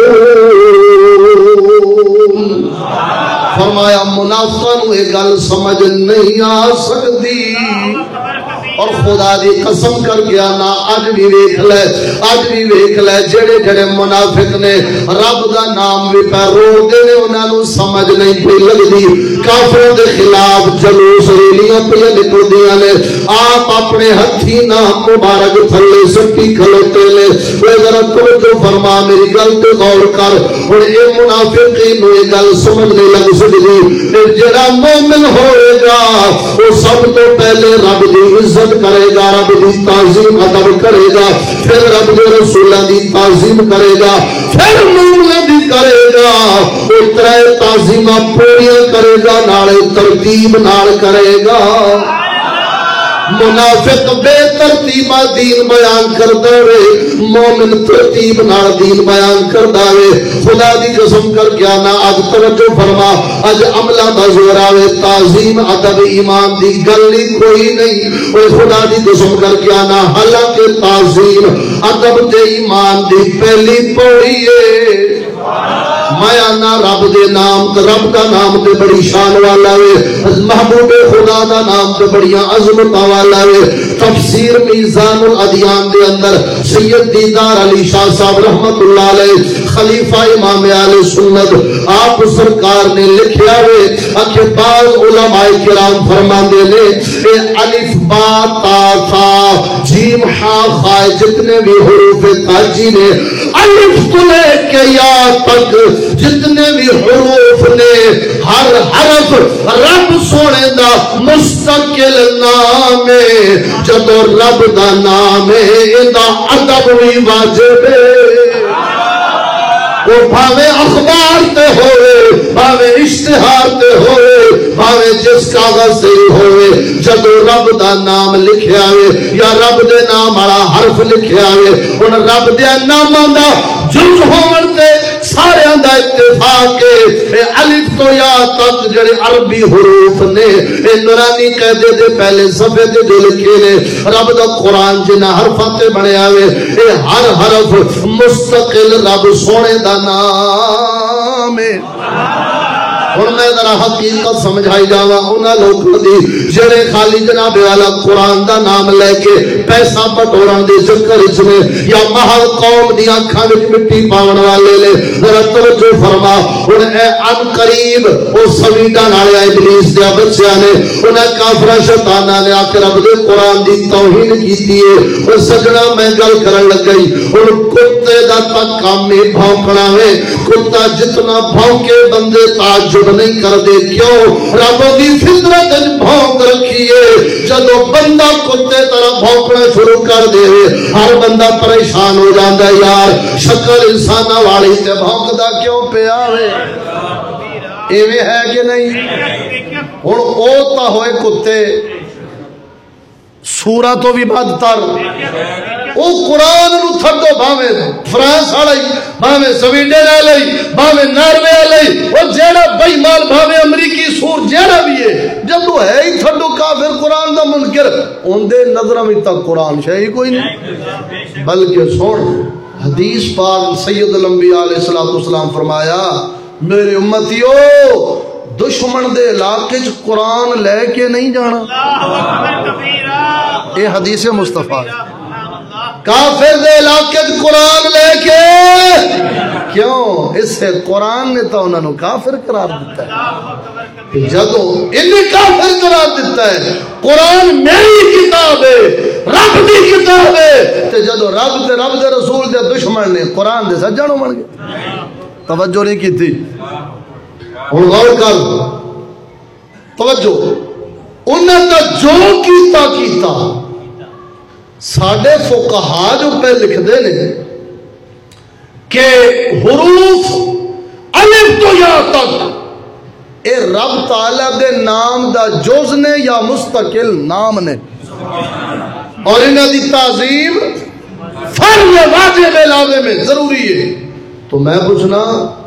فرمایا منافقاں نو یہ گل سمجھ نہیں آ سکتی، اور خدا دی قسم کر گیا نا اج بھی ویکھ لے، اج بھی ویکھ لے جڑے جڑے منافق نے رب دا نام بھی پہ رو دے نے انہاں نو سمجھ نہیں پئی لگدی، کافروں دے خلاف جلوس ریلیاں پہ نکلدیاں نے، آپ اپنے ہتھی نام مبارک تھلے سٹی کھلوتے نے۔ وہ ذرا توجہ فرما میری گل تے غور کر، ہن اے منافقین نو یہ گل سمجھ نہیں لگ سکدی، جڑا مومن ہوئے گا وہ سب تو پہلے رب دی عزت کرے گا، رب دی تعظیم ادب کرے گا، پھر رب دے رسولہ دی تعظیم کرے گا، پھر مومنہ دی کرے گا، وہ ترے تعظیمہ پوریاں کرے گا، نالے ترتیب نال کرے گا۔ منافق بے ترتیبہ دین بیان کرتا وے، مومن ترتیب نال دین بیان کرتا وے۔ خدا دی قسم کر کے آنا اب توجہ فرما، اج عملہ دا زور آوے، تعظیم ادب ایمان دی گل کوئی نہیں۔ اوے خدا دی قسم کر کے آنا حالانکہ تعظیم ادب تے ایمان دی پہلی پوڑی ہے۔ میں آنا رب دے نام تے رب دا نام تے بڑی شان والا ہے، محبوب خدا دا نام تے بڑی عظمت والا ہے۔ تفسیر میزان الادیان دے اندر سید دیدار علی شاہ صاحب رحمت اللہ علیہ خلیفہ امام اہل سنت آپ سرکار نے لکھیا ہے کہ بعض علماء کرام فرماندے نے اے الف با تا ثا جیم ہا خا جتنے بھی حروف تاجی نے الف تو لے کے یا تک جتنے بھی حروف نے ہر حرف رب سونے دا مستقل نام ہے۔ جب رب دا نام ہے اندا ادب بھی واجب ہے۔ وہ بھاوے اخبار تے ہوئے، بھاوے اشتہار تے ہوئے، بھاوے جس کاغذ سے ہوئے، جب رب دا نام لکھیا ہوئے یا رب دے نام والا حرف لکھیا ہوئے، ان رب دے ناماں دا جز ہون تے سارے اندہ اتفاق ہے۔ الف تو یا تک جڑے عربی حروف نے اے نورانی قیدے دے پہلے صفحے دے جو لکھے نے رب دا قرآن جنہ حرفاں تے بنے آوے، اے ہر حرف مستقل رب سونے دا نام ہے۔ اور میں ذرا حقیقت سمجھائی جاواں انہاں لوکاں دی جڑے خالی جناب والا قرآن دا نام لے کے پیسہ بٹورن دے چکر وچ نے یا محض قوم دی اکھاں وچ مٹی پاون والے نے، ذرا توجہ فرما۔ ہن اے ان قریب او سویڈن والے ابلیس دے بچیاں نے انہاں کافراں شیطاناں نے آ کے رب دے قرآن دی توہین کیتی ہے۔ او سجنا میں گل کرن لگ گئی، ہن کتے دا تک کام ہی بھونکنا ہے، کتا جتنا بھونکے بندے تعجب نہیں کر دے، کیوں؟ رب دی فطرت بھونک رکھی ہے۔ جدو بندہ کتے طرح بھونکنا شروع کر دے ہر بندہ پریشان ہو جاندہ ہے، یار شکل انسانہ والی تے بھونکدہ کیوں پہ آوے؟ ایوے ہے کہ نہیں؟ ہن اوتا ہوئے کتے سورہ تو بھی بدتر، او قرآن نو تھڈو بھاوے فرانس والی، بھاوے سویڈن والی، بھاوے ناروے والی، او جیڑا بے ایمان بھاوے امریکی سور جیڑا بھی ہے، جدو ہے ہی تھڈو کافر قرآن دا منکر، ان دے نظر میں تک قرآن شے ہی کوئی نہیں۔ بلکہ سن حدیث پاک سید الانبیاء علیہ الصلوۃ والسلام فرمایا، میرے امتیو دشمن دے علاقے چ قرآن لے کے نہیں جانا۔ اے حدیث مصطفیٰ، کافر دے علاقے چ قرآن لے کے، کیوں؟ اس سے قرآن نے تو انہوں نے کافر قرار دیتا ہے۔ جدو انہیں کافر قرار دیتا ہے، قرآن میری کتاب ہے، رب دی کتاب ہے، تے جدو رب تے رب دے رسول دے دشمن نے قرآن دے سجانوں بن گئے، توجہ نہیں کی تھی۔ اور غور کر توجہ، انہوں نے جو کیتا کیتا ساڑھے فقہا جو پہ لکھ دے نے کہ حروف الف تو یا تک اے رب تعالیٰ دے نام دا جز نے یا مستقل نام نے، اور انہوں دی تعظیم فرض واجب علاوے میں ضروری ہے۔ تو میں پوچھنا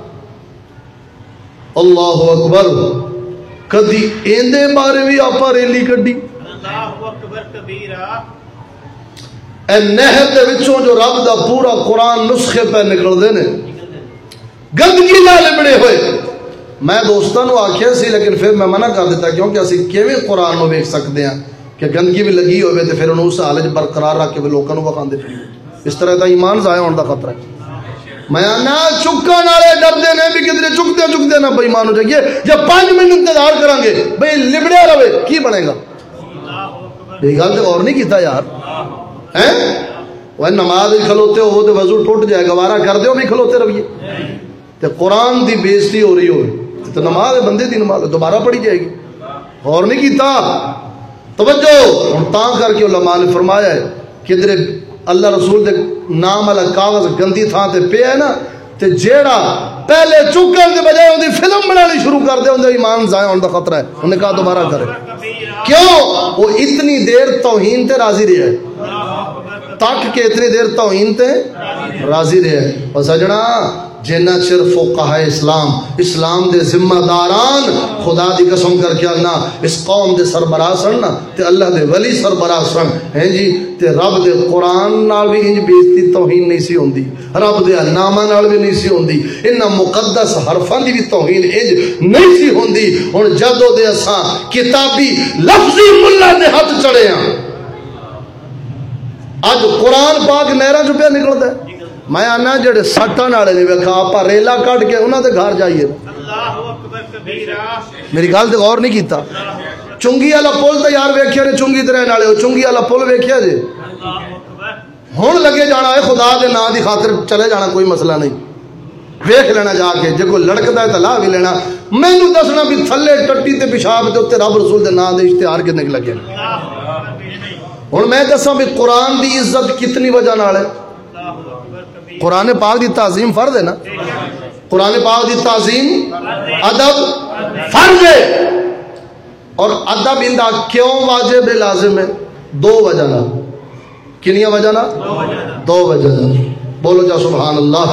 اللہ اکبر، کدی ایندے بارے بھی آپا ریلی کڈی؟ اللہ اکبر کبیرہ۔ اے نہر دے وچوں جو رب دا پورا قرآن نسخے پہ نکل دے نے، گندگی نہ لبڑے ہوئے۔ میں دوستاں نو آکھیا سی لیکن پھر میں منع کر دیتا، کیونکہ اسی کیویں قرآن نو ویکھ سکدے ہیں کہ گندگی بھی لگی ہوئے تے پھر انہوں اس حالت برقرار رکھ کے لوکاں نو وکھاندے پھر اس طرح دا ایمان ضائع ہونے دا خطرہ ہے۔ میں آنا چکن والے ڈردے نے بھی کدھر چکتے چکتے نہ بے ایمان ہو جائے، جب پانچ منٹ انتظار کریں گے بھئی لبڑیا رہے کی بنے گا؟ یہ گل تو اور نہیں کیتا یار، ہیں وہ نماز کھلوتے ہو تو وضو ٹوٹ جائے گا، وارہ کر دیو بھی کھلوتے رہیے تو قرآن دی بےزتی ہو رہی ہوگی تو نماز بندے دی نماز دوبارہ پڑھی جائے گی، اور نہیں کیتا۔ توجہ ہن تاں کر کے علماء نے فرمایا ہے کہ ادھر اللہ رسول دے نام والا کاغذ گندی تھان تے پیا ہے نا تے جیڑا پہلے چکن کے بجائے ان کی فلم بنانی شروع کر دے، اندر ایمان ضائع ہونے کا خطرہ ہے، انہوں نے کہا دوبارہ کرے. کیوں؟ وہ اتنی دیر توہین تے راضی رہے تک کہ اتنی دیر توہین تے راضی رہے. اور سجنا جنہ چر فقہاء اسلام اسلام دے ذمہ داران خدا دی قسم کر کے آنا اس قوم دے سربراہ سن نا تے اللہ دے ولی سربراہ سن ہیں جی تے رب دے قرآن نال بھی انج بےزتی توہین نہیں سی ہوندی، رب دے ناماں نال بھی نہیں سی ہوندی، انہاں مقدس حرفاں دی بھی توہین انج نہیں سی ہوندی. ہن جدوں دے اساں کتابی لفظی ملہ دے ہاتھ چڑھے ہاں، اج قرآن پاک نہراں چ پیا نکلدا ہے. میں آنا جڑے سٹن والے نہیں ویکھا آپ ریلا کٹ کے انہاں دے گھر جائیے. میری گل تے غور نہیں کیتا. چنگی والا پل تے یار ویکھیا نے، چنگی تے رہن والے ہو، چنگی والا پل ویکھیا جے. ہن لگے جانا ہے خدا دے نام دی خاطر چلے جانا، کوئی مسئلہ نہیں، ویکھ لینا جا کے، جے کوئی لڑکدا ہے تے لا بھی لینا. مینوں دسنا بھی تھلے ٹٹی تے پیشاب دے اوتے رب رسول دے نام دے اشتہار کنے لگے. ہن میں دساں بھی قرآن دی عزت کتنی وجہ نال ہے. قرآن پاک دی تعظیم فرض ہے نا، قرآن پاک دی تعظیم ادب فرض ہے. اور ادب اندا کیوں واجب ہے لازم ہے؟ دو وجہ نا. کنیاں وجہ نا؟ دو وجہ نا. بولو جا سبحان اللہ.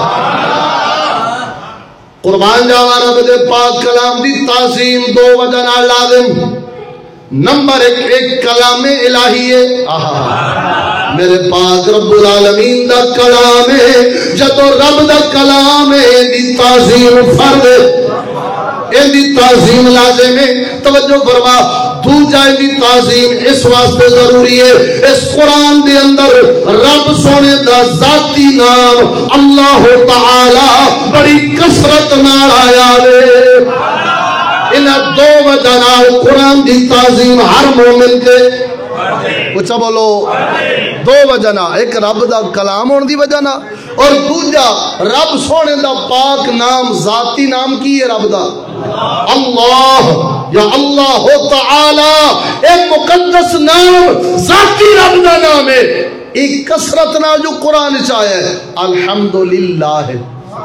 قربان جاوا رب دے پاک کلام دی تعظیم دو وجہ نا لازم. نمبر ایک ایک کلام الہی ہے. آہا میرے پاک رب العالمین دا کلام ہے، جدو رب دا کلام ہے دی تعظیم فرض ہے، ان دی تعظیم لازم ہے. توجہ فرما. دوجا ان دی تعظیم اس واسطے ضروری ہے، اس قرآن دے اندر رب سونے دا ذاتی نام اللہ تعالی بڑی کثرت نال آیا ہے. انہاں دو وجہ نال قرآن دی تعظیم ہر مومن کے کچھ بولو دو وجہ نا. ایک رب دا کلام ہونے دی وجہ نا، اور دوجا رب سونے دا پاک نام ذاتی نام کی ہے رب دا اللہ یا اللہ تعالی. ایک مقدس نام ذاتی رب دا نام ہے. ایک کثرت نال جو قرآن چاہے ہے الحمدللہ ہے.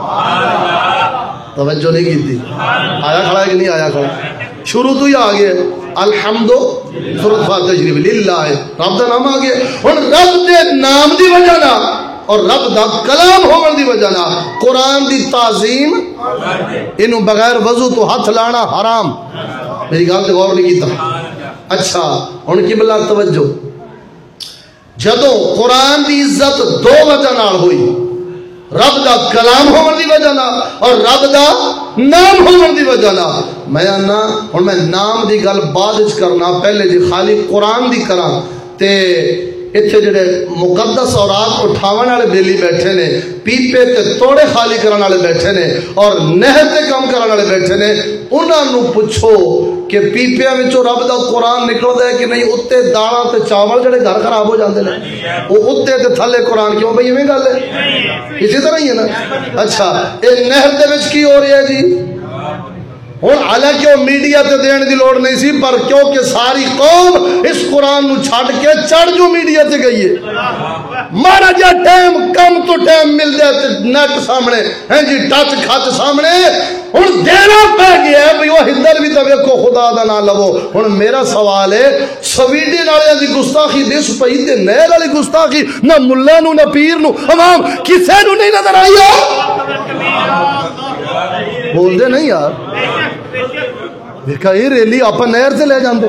توجہ نہیں کی تھی. آیا کھڑا ہے کہ نہیں آیا کھڑا؟ شروع تو ہی آ گیا الحمد سورۃ فاتحہ شریف للہ ہے، رب دا نام آ گیا. ہن رب دے نام دی وجہ نا اور رب دا کلام ہون دی وجہ نا قرآن دی تعظیم انہوں بغیر وضو تو ہاتھ لانا حرام. میری گل تے غور نہیں کیتا. اچھا ہن قبلہ توجہ. جدوں قرآن دی عزت دو وجہ نال ہوئی، رب دا کلام ہون دی وجہ نا اور رب دا نام ہون دی وجہ نا. میں آنا ہن میں نام دی گل بعد وچ کرنا، پہلے جی خالی قرآن دی کراں تے اتھے جڑے مقدس اورات اٹھاون والے بیلی بیٹھے نے، پیپے تے توڑے خالی کرن والے بیٹھے نے، اور نہر تے کام کرن والے بیٹھے نے. انہاں نو پوچھو کہ پیپیاں وچوں رب دا قرآن نکلدا ہے کہ نہیں؟ اتے دالاں تے چاول جڑے گھر خراب ہو جاندے نے او اتے تے تھلے قرآن کیوں؟ بھئی ایویں گل ہے، اسی طرح ہی ہے نا. اچھا اے نہر دے وچ کی ہو رہا ہے جی؟ ہوں حالانکہ وہ میڈیا تے دین دی لوڑ نہیں سی، پر کیونکہ ساری قوم اس قرآن نو چھڑ کے چڑھ جو میڈیا تے گئی ہے. مارا جا ٹائم کم تو ٹائم مل جائے تے نیٹ سامنے ہیں جی، ٹچ کھچ سامنے. ہوں دینا پہ گیا ہے بھئی وہ ہندر بھی تو ویکھو خدا دا نہ لو. ہوں میرا سوال ہے سویڈن والے دی گستاخی دس پئی تے نہر والی گستاخی نہ ملا نو نہ پیر نو عوام کسے نو نہیں نظر آئی ہو؟ بول دے نہیں یار. دیکھا یہ ریلی آپ نہر سے لے جاندے.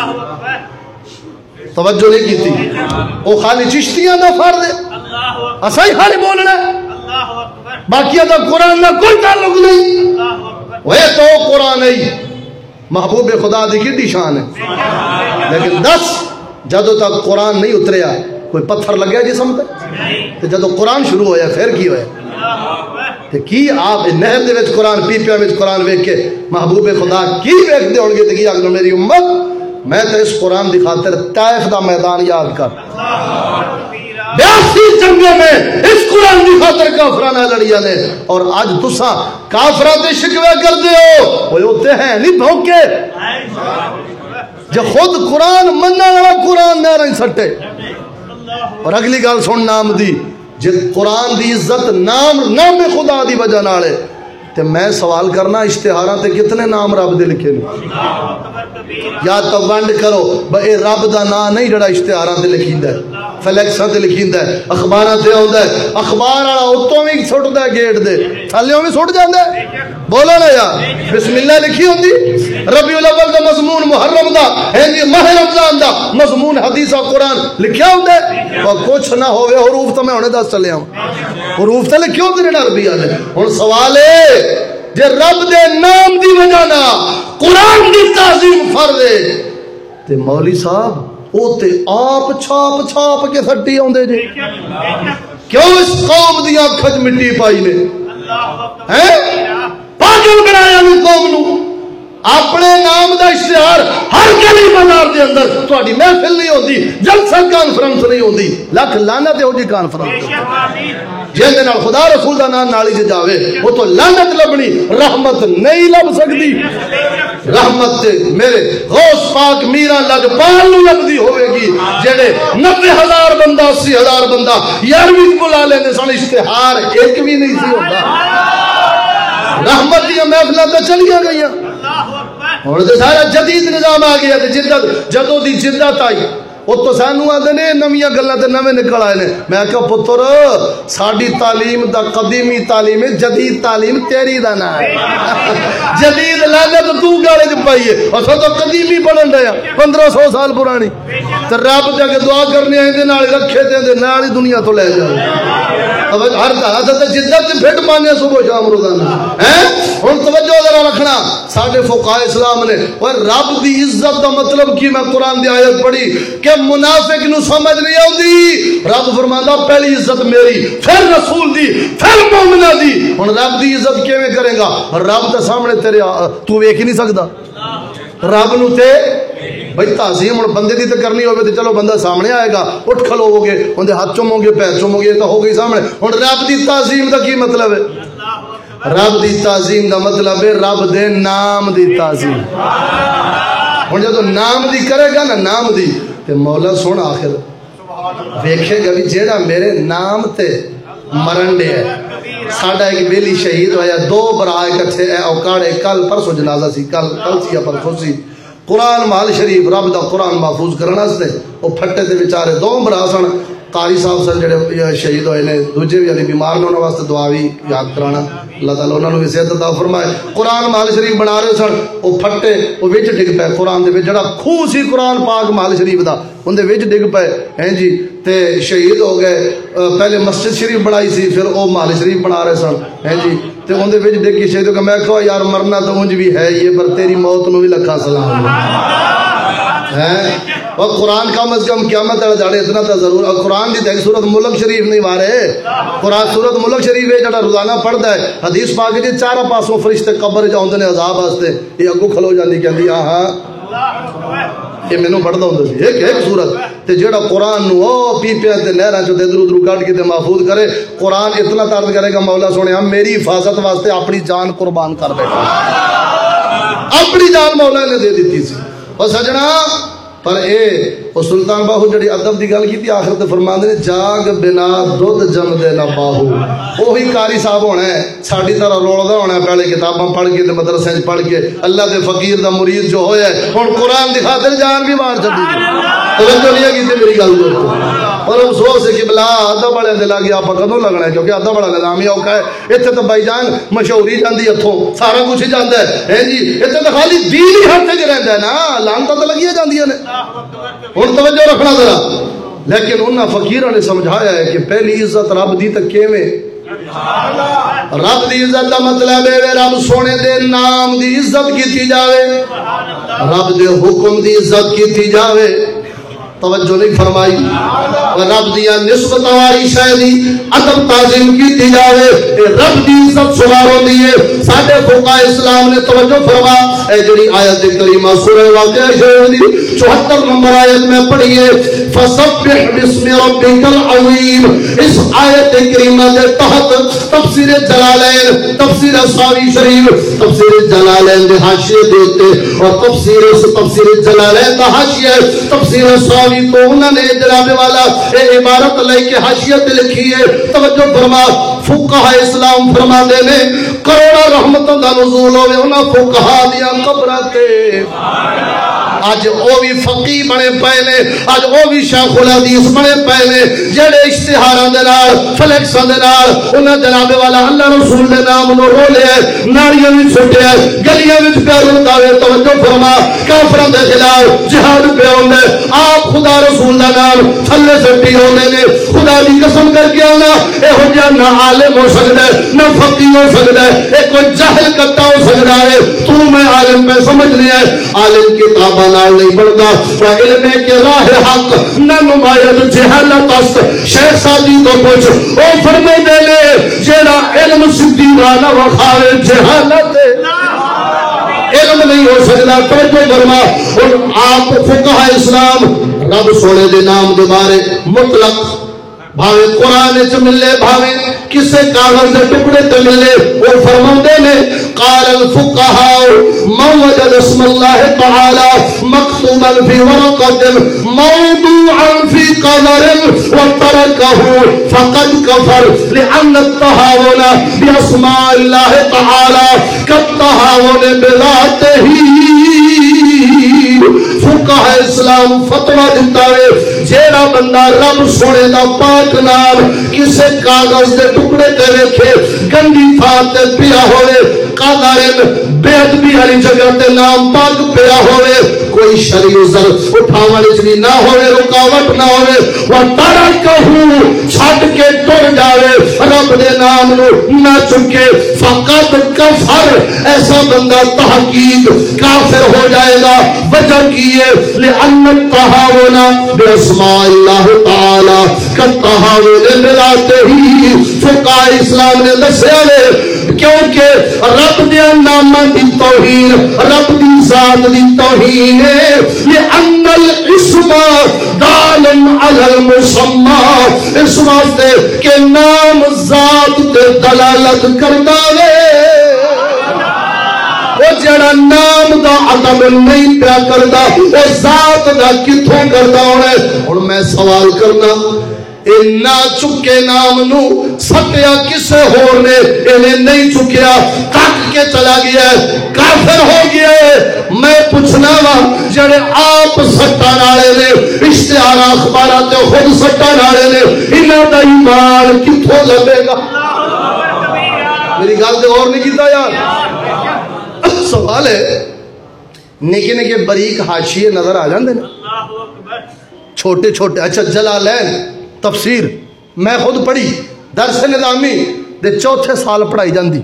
توجہ نہیں کی تھی. وہ خالی چشتیاں دا فرض ہے، اسا ہی خالی بولنا ہے، باقی دا قرآن نہ کوئی تعلق نہیں. وہ تو قرآن نہیں محبوب خدا دی کی شان ہے. لیکن دس جدو تک قرآن نہیں اتریا کوئی پتھر لگیا جسم تے، جدو قرآن شروع ہویا پھر کی ہویا تے کی آپ نہر دے وچ قرآن پیپیاں وچ قرآن ویکھ کے محبوب خدا کی ویکھ دے ہونگے تے کی آگے میری امت میں تے اس قرآن دی خاطر طائف دا میدان یاد کر بیاسی جنگوں میں اس قرآن دی خاطر کافرانہ لڑیا نے. اور آج تساں کافران تے شکوے کر دے ہو وہ ہوتے ہیں نہیں بھونکے جو خود قرآن مننا والا قرآن نہ رہی سٹے. اور اگلی گل سن نام دی جی قرآن دی عزت نام نام خدا دی وجہ نال ہے. تے میں سوال کرنا اشتہاراں تے کتنے نام رب دے لکھے نے؟ یا تو ونڈ کرو بھائی رب دا نام نہیں جڑا اشتہاراں تے لکھیندا ہے، فلیکساں تے لکھیندا ہے، اخباراں تے آوندا ہے، اخبار والا اتوں بھی سٹدا ہے گیٹ دے تھلےوں بھی سٹ جاندا ہے، بولو نا یار بسم اللہ لکھی ہوندی، ربیع الاول دا مضمون محرم دا ہے جی ماہ رمضان دا مضمون حدیث قرآن لکھیا ہوندا ہے، اور کچھ نہ ہوے حروف تو میں ہنے دس چلے ہوں حروف تے لکھے ہوندے نے عربی والے۔ ہن سوال ہے جے رب دے نام دی وجہ نال قرآن دی تعظیم فرض ہے تے مولوی صاحب او تے آپ چھاپ چھاپ کے سٹی آندے جے، کیوں اس قوم دی اکھاں وچ مٹی پائی نے؟ ہیں پاگل بنایا نو قوم نو، اپنے نام دا اشتہار ہر گلی بازار دے اندر تہاڈی محفل نہیں ہوندی، جلسہ کانفرنس نہیں ہوندی، لکھ لعنت ہو جی کانفرنس جن دے نال خدا رسول دا نام نالی چ جاوے وہ تو لعنت لبنی، رحمت نہیں لب سکتی۔ رحمت تے میرے غوث پاک میرا لجپال نو لبدی ہوئے گی جڑے نبے ہزار بندہ اسی ہزار بندہ یارویں بلا لیندے سن، اشتہار ایک بھی نہیں سی ہوندا۔ رحمت دی محفلاں تے چلیاں گئیاں، اور تے سارا جدید نظام آ گیا تے جدت جدوں دی جدت آئی وہ تو سانو آدھے نے نویاں گلاں تے نویں نکل آئے نے۔ میں کہا پتر ساڈی تعلیم دا قدیمی تعلیم ہے، جدید تعلیم تیری دا نہ ہے، جدید لعنت تو گالے چ پائی ہے، اساں تو قدیمی پڑھن رہے ہیں پندرہ سو سال پرانی، تے رب تے اگے دعا کرنی ہے دے نال رکھے تے دے نال ہی دنیا تو لے جائے۔ اب ہر طرح تے جدت تے پھٹ پانے صبح شام روزانہ ہیں۔ ہن توجہ ذرا رکھنا، ساڈے فقہاء اسلام نے اور رب دی عزت دا مطلب کی میں قرآن دی آیت پڑھی کہ منافق نو سمجھ نہیں آتی، رب فرماندا پہلی عزت میری، پھر رسول دی، پھر مومنہ دی۔ ہن رب دی عزت کیویں کرے گا؟ رب تے سامنے تیرے تو ویکھ ہی نہیں سکدا، رب نو تے بھائی تعظیم ہن بندے دی تے کرنی ہوے تے چلو بندہ سامنے آئے گا، اٹھ کھلو گے اون دے ہاتھ چومو گے پیر چومو گے تو ہو گئی سامنے۔ ہن رب دی تعظیم دا کی مطلب ہے؟ رب دی تعظیم دا مطلب ہے رب دے نام دی تعظیم۔ ہن جدوں نام دی کرے گا نا نام دی تے مولا سن آخر ویکھے گا بھی جیڑا میرے نام تے مرن دے ہے۔ ساڈا ایک بیلی شہید ہویا، دو برا اکٹھے اے اوکاڑے، کل پرسوں جنازہ سی، کل کل سی یا پرسوں سی، قرآن مال شریف رب دا قرآن محفوظ کرنا واسطے وہ پھٹے تے بیچارے دو برا سن، قاری صاحب سن جڑے شہید ہوئے نے، دوجے بھی علی بیمار نے، انہاں واسطے دعا بھی یاد کرانا، اللہ تعالیٰ انہاں نوں بھی صحت عطا فرمائے۔ قرآن مال شریف بنا رہے سن، وہ پھٹے وہ وچ ڈگ پے، قرآن دے وچ جڑا خوہ سی قرآن پاک مال شریف دا ان دے وچ ڈگ پے ہیں جی، تے شہید ہو گئے۔ پہلے مسجد شریف بنائی سی، پھر او مال شریف بنا رہے سن ہیں جی، تے ان دے وچ ڈگ کے شہید ہو گئے۔ میں کہا یار مرنا تو انج بھی ہے یہ، پر تیری موت نو بھی لکھا سلام ہے۔ اور قرآن کم از کم قیامت والے دہاڑے اتنا تو ضرور، اور قرآن دی تے سورت ملک شریف نہیں وارے، قرآن سورت ملک شریف ہے جڑا روزانہ پڑھدا ہے، حدیث پاک جی چاروں پاسوں فرشتے قبر وچ آوندے نے عذاب واسطے، یہ اگوں کھلو جاندی کہندی ہاں ہاں یہ مینوں پڑھدا ہوندا سی ایک ایک سورت، تے جڑا قرآن نو او پیپیاں تے نہراں چوں ادھر ادھر کڈ کے تے محفوظ کرے، قرآن اتنا طرز کرے گا مولا سونے ہم میری حفاظت واسطے اپنی جان قربان کر بیٹھا، اپنی جان مولا نے دے دیتی سی۔ اور سجنا پر اے وہ سلطان باہو جڑی ادب دی گل کیتی آخر تے فرماندے نے جاگ بنا دودھ جم دے نہ باہو، وہی قاری صاحب ہونا ہے ساڈی طرح رولدا ہونا ہے، پہلے کتاباں پڑھ کے تے مدرسے وچ پڑھ کے اللہ دے فقیر دا مرید جو ہویا ہے ہن قرآن دی خاطر جان بھی مار چھڈی، توجہ نہیں کیتی میری گل دے اور افسوس ہے کہ بلا ادب والے دے لاگے آپ کدوں لگنا ہے، کیونکہ ادب والا نظام ہی اوکھا ہے۔ اتنے تو بائی جان مشہوری جاندی ہتھوں، سارا کچھ ہی جاندا ہے جی، اتنے تو خالی دین ہی ہاتھ وچ رہندا ہے نا، لعنتاں تو لگیاں جاندیاں نے۔ ہن توجہ رکھنا ذرا، لیکن انہاں فقیراں نے سمجھایا ہے کہ پہلی عزت رب دی تے کیویں؟ رب دی عزت دا مطلب ہے رب سونے دے نام دی عزت کیتی جاوے، رب دے حکم دی عزت کیتی جاوے، توجہ نہیں فرمائی، رب دیا نسبت واری شاید ادب تعظیم کی جاوے، رب دی عزت شمار ہوندی ہے۔ ساڈے فقہاء اسلام نے توجہ فرما، اے جڑی آیت کریمہ سورہ واقعہ شریف دی چوہتر نمبر آیت میں پڑھیے، فسبح باسم ربک العظیم، اس آیت کریمہ کے تحت تفسیر جلالین، تفسیر ساوی شریف، تفسیر جلالین دے حاشیے دیتے اور تفسیر تفسیر جلالین دا حاشیہ تفسیر ساوی تو انہوں نے جناب والا اے عبارت لے کے حاشیت لکھی ہے، توجہ فرما، فقہاء اسلام فرما دے نے کروڑا رحمتوں دا نزول ہوئے انہاں فقہا دیا قبرہ تے آج او بھی فقی بنے پہلے آج او بھی شیخ الحدیث بنے پہلے جڑے اشتہاراں دے نال فلیکساں دے نال انہاں جناب والا اللہ رسول دے نام نو رولے ناریاں وچ سٹیا گلیاں وچ پیا روندا وے توجہ فرما کافراں دے خلاف جہاد پہ ہوندے آپ خدا رسول دا نام تھلے سٹی ہوندے نے خدا دی قسم کر کے آنا اے ہو جا نہ عالم ہو سکدا ہے نہ فقی ہو سکدا ہے اے کوئی جاہل کتا ہو سکدا ہے تو میں عالم پہ سمجھ لیا ہے عالم کتاباں نال نہیں بڑھتا وہ علم کے راہ حق نہ نمایت جہالت است شیخ سادی کو پوچھ او فرمے دے لے جیڑا علم سدھی والا وخاوے جہالت علم نہیں ہو سکتا توجہ فرما اور آپ فقہ اسلام رب سونے دے نام دے بارے مطلق بھاوے قرآن چ ملے بھاوے کسے کاغذ دے ٹکڑے تے ملے وہ فرماندے نے قال الفقهاء من وجد اسم الله تعالى مكتوبا في ورقة موضوعا في قدر وتركه فقد كفر لأن التهاون بأسماء الله تعالى كالتهاون بذاته فقہ اسلام فتوہ دیتا ہے جیڑا بندہ رب سونے دا پاک نام کسے کاغذ دے ٹکڑے تے رکھے گندی تھان تے پیا ہوئے قادرن بے ادبی والی جگہ تے نام پاک پیا ہوئے کوئی شرعی عذر اٹھاونے چ نہ ہوئے رکاوٹ نہ ہوئے وہ تارا کہوں چھٹ کے ٹر جاوے رب دے نام نو نہ چکے فقط کفر ایسا بندہ تحقیق کافر ہو جائے گا وجہ کیے لأن التہاون باسماء اللہ تعالی کالتہاون بذاتہ فقہ اسلام نے دسیا ہے کیونکہ رب دے نامہ دی توہین رب دی ذات دی توہین ہے لأن الاسم دال علی المسمى اس واسطے کہ نام ذات تے دلالت کرتا ہے وہ جڑا نام دا عدم نہیں پیا کردا وہ ذات دا کتھوں کردا ہونا ہے اور میں سوال کرنا اے نہ چکے نام نو سٹیا کسے ہور نے انہیں نہیں چکیا کٹ کے چلا گیا ہے کافر ہو گیا ہے میں پوچھنا وا جڑے آپ سٹا نالے نے اشتہار اخبارات خود سٹا نالے نے انہاں دا ایمان کتھوں لبے گا میری گل تے اور نہیں کیتا یار سوال ہے نکے نکے بریک حاشیے نظر آ جاندے نے چھوٹے چھوٹے اچھا جلالین تفسیر میں خود پڑھی درس نظامی دے چوتھے سال پڑھائی جاندی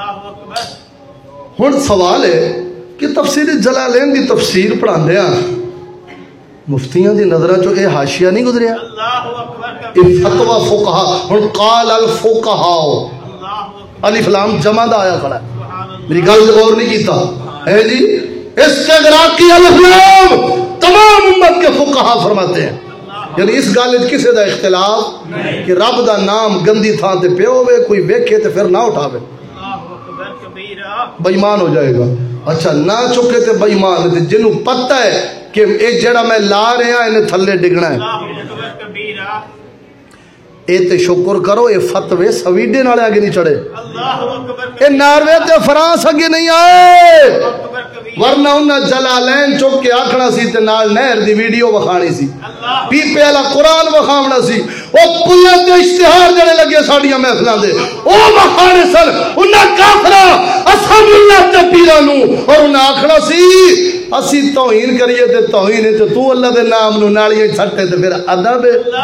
ہن سوال ہے کہ تفسیر جلالین دی تفسیر پڑھاندے ہیں مفتیاں دی نظراں چوں اے حاشیہ نہیں گزریا اے فتوی فقہا ہن قال الفقہاء الف لام جمع دا آیا کھڑا ہے میری گل غور نہیں کیتا ہے جی استغراقی الف لام تمام امت کے فقہا فرماتے ہیں یعنی اس گل کسی دا اختلاف کہ رب دا نام گندی تھان تے پہ ہوئے کوئی ویکھے تے پھر نہ اٹھاوے بے ایمان ہو جائے گا اچھا نہ چکے تے بے ایمان تے جنوں پتہ ہے کہ ایک جڑا میں لا رہا انہیں تھلے ڈگنا ہے اے تے شکر کرو اے فتوے سویڈن والے آگے نہیں چڑھے اے ناروے تے فرانس آگے نہیں آئے ورنہ انہاں جلالین چوک کے آکھنا سی تے نال نہر دی ویڈیو وکھانی سی پی پی والا قرآن وکھاونا سی او پلن دے اشتہار جڑے لگے ساڈیاں محفلاں دے او وکھانے سن انہاں کافراں اساں اللہ تے پیراں نو اور انہاں آکھنا سی اسی توہین کریے تے توہین تے تو اللہ دے نام نو نالیاں چھٹے تے پھر ادب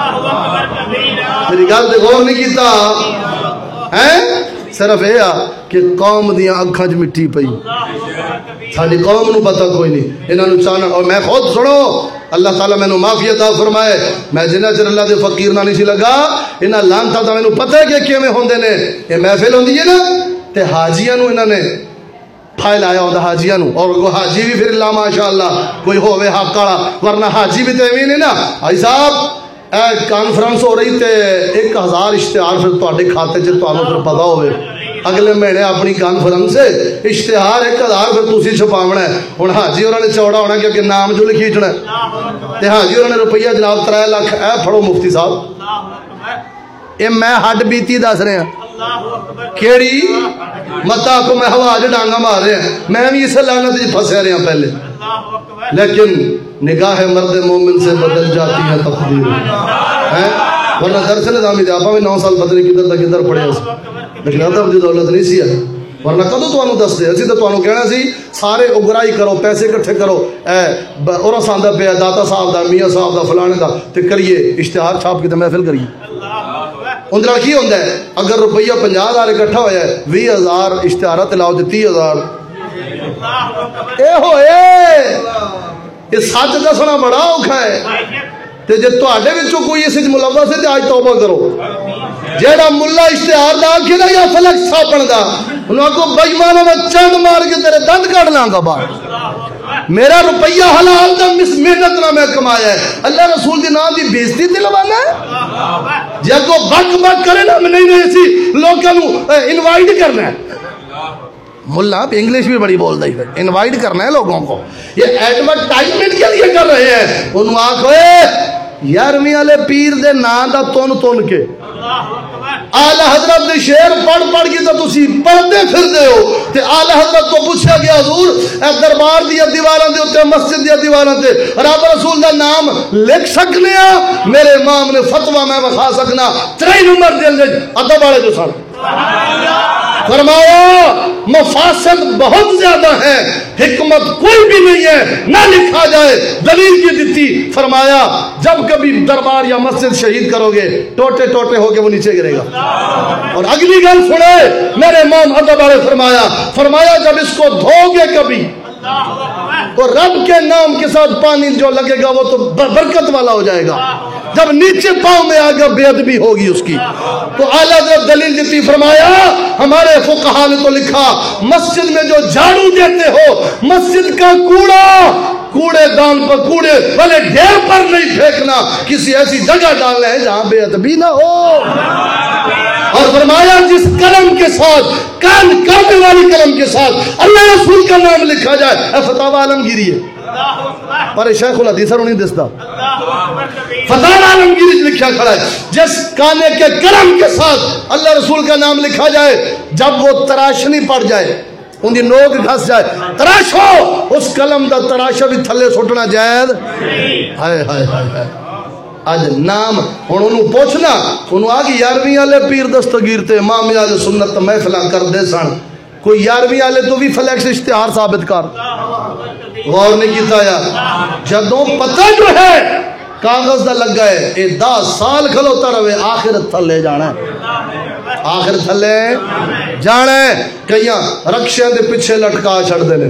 میری گل تے غور نہیں کیتا ہیں صرف اے آ کہ قوم دیاں اکھاں وچ مٹی پئی ساری قوم نو پتہ کوئی نہیں انہاں نو چاہنا اور میں خود سنو اللہ تعالیٰ میں نو معافی عطا فرمائے میں جنہ چر اللہ دے فقیر نہ نہیں سی لگا انہاں لانتا تا میں نو پتہ ہے کہ کیویں ہوندے نے یہ محفل ہوندی ہے نا تے حاجیاں نو انہاں نے پھائل آیا ہوتا حاجیاں نو اور وہ حاجی بھی پھر اللہ ماشاءاللہ کوئی ہوئے حق والا ورنہ حاجی بھی تے ایویں نہیں نا بھائی صاحب اے کانفرنس ہو رہی تے ایک ہزار اشتہار پھر تواڈے کھاتے چ تانوں پھر پتہ ہوئے اگلے مہینے اپنی کانفرنس سے اشتہار ایک ہزار پھر تسی چھپاونا ہے ہن حاجی ہوراں نے چوڑا ہونا کیونکہ نام جو لکھیٹنا ہے تے حاجی ہوراں نے روپیہ جناب ترے لاکھ اے پھڑو مفتی صاحب اے میں ہڈ بیتی دس رہے ہیں کیڑی متا کو میں ہوا جو ڈانگا مار رہے ہیں میں بھی اسے لعنت جی پھنسے رہے ہیں پہلے لیکن نگاہ مرد مومن سے بدل جاتی ہے تقدیر ہے ورنہ درس نظامی دے آپا میں نو سال پتہ نہیں کدھر تک کدھر پڑے ہیں لیکن ادب دی دولت نہیں سی ہے ورنہ کدو تو انہوں دس دے اسی تو انہوں کہنا سی سارے اگرائی کرو پیسے کٹھے کرو اے اور ساندہ پہ داتا صاحب دا میاں صاحب دا فلانے دا تے کریے اشتہار چھاپ کی تے محفل کریے اندر کی ہوندہ ہے اگر روپیہ پنجا ہزار اکٹھا ہویا ہے وی ہزار اشتہارات لاؤ تے تی ہزار اے ہو اے یہ سچ دسنا بڑا اوکھا ہے تے جے تواڈے وچوں کوئی اس وچ ملوث ہے تے آج توبہ کرو جیڑا ملا اشتہار دا آکھے دا یا فلک چھاپن دا انہوں کو بے ایماناں میں چنڈ مار کے تیرے دند کاٹ لاں گا باہر میرا روپیہ حلال دا محنت نہ میں کمایا ہے اللہ رسول دی نام دی بےزتی تے لوانا ہے جے کو بک بک کرے نا میں نہیں نہیں اسی لوگوں نو انوائٹ کرنا ہے ملا آپ انگلش بھی بڑی بول دائی ہے انوائٹ کرنا ہے لوگوں کو یہ ایڈورٹائزمنٹ کے لیے کر رہے ہیں انہوں آنکھ ہوئے یارویں والے پیر دے نا دا تون تون کے آلہ حضرت دے شعر پڑھ پڑھ کے تو تسی پڑھتے پھر دے ہو تے آلہ حضرت کو پوچھا گیا حضور اے دربار دیا دیواراں دے ہوتے مسجد دیا دیواراں دے رب رسول دا نام لکھ سکنے ہیں میرے امام نے فتوہ میں بخا سکنا ترین عمر دے اندر ادب والے جو سن فرمایا مفاسد بہت زیادہ ہیں حکمت کوئی بھی نہیں ہے نہ لکھا جائے دلیل کی دیتی فرمایا جب کبھی دربار یا مسجد شہید کرو گے ٹوٹے ٹوٹے ہو کے وہ نیچے گرے گا اور اگلی گل سنے میرے امام ادب والے فرمایا فرمایا جب اس کو دھو گے کبھی تو رب کے نام کے ساتھ پانی جو لگے گا وہ تو برکت والا ہو جائے گا جب نیچے پاؤں میں آگا بے ادبی ہوگی اس کی تو اعلیٰ حضرت دلیل دیتی فرمایا ہمارے فقہا نے تو لکھا مسجد میں جو جھاڑو دیتے ہو مسجد کا کوڑا کوڑے دان پر کوڑے والے ڈھیر پر نہیں پھینکنا کسی ایسی جگہ ڈالنا ہے جہاں بے ادبی نہ ہو اور فرمایا جس قلم کے ساتھ کان کاٹنے والی قلم کے ساتھ اللہ رسول کا نام لکھا جائے اے فتاوی عالمگیری ہے پر شیخ الحدیث نہیں دستا فتاوی عالمگیری لکھا کھڑا ہے جس کانے کے قلم کے ساتھ اللہ رسول کا نام لکھا جائے جب وہ تراشنی پڑ جائے ان دی نوک گھس جائے تراشو اس قلم دا تراشا بھی تھلے سٹنا جائز ہائے ہائے ہائے آج نام انہوں پوچھنا انہوں آگی یارویں والے پیر دستگیر تے امام والے سنت محفلاں کر دے سن کوئی یارویں والے تو بھی فلیکس اشتہار ثابت کر غور نہیں کیتا یا جدوں پتہ جو ہے کاغذ دا لگا ہے اے دس سال کھلوتا رہے آخرت تھلے جانا ہے آخر تھلے جانا ہے کئیاں رکشے دے پیچھے لٹکا چھڑ دینے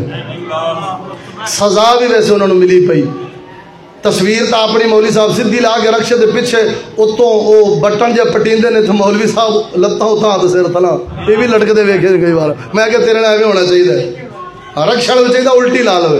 سزا بھی ویسے انہوں نے ملی پئی تصویر تا اپنی مولوی صاحب سدھی لا کے رکشے دے پیچھے اتوں او بٹن جے پٹیندے نے تو مولوی صاحب لتا ہوتا تو سر تلا یہ بھی لٹک دے ویکھے کئی بار میں کہ تیرے نال ہونا چاہیے رکشہ دے چاہیے الٹی لا لو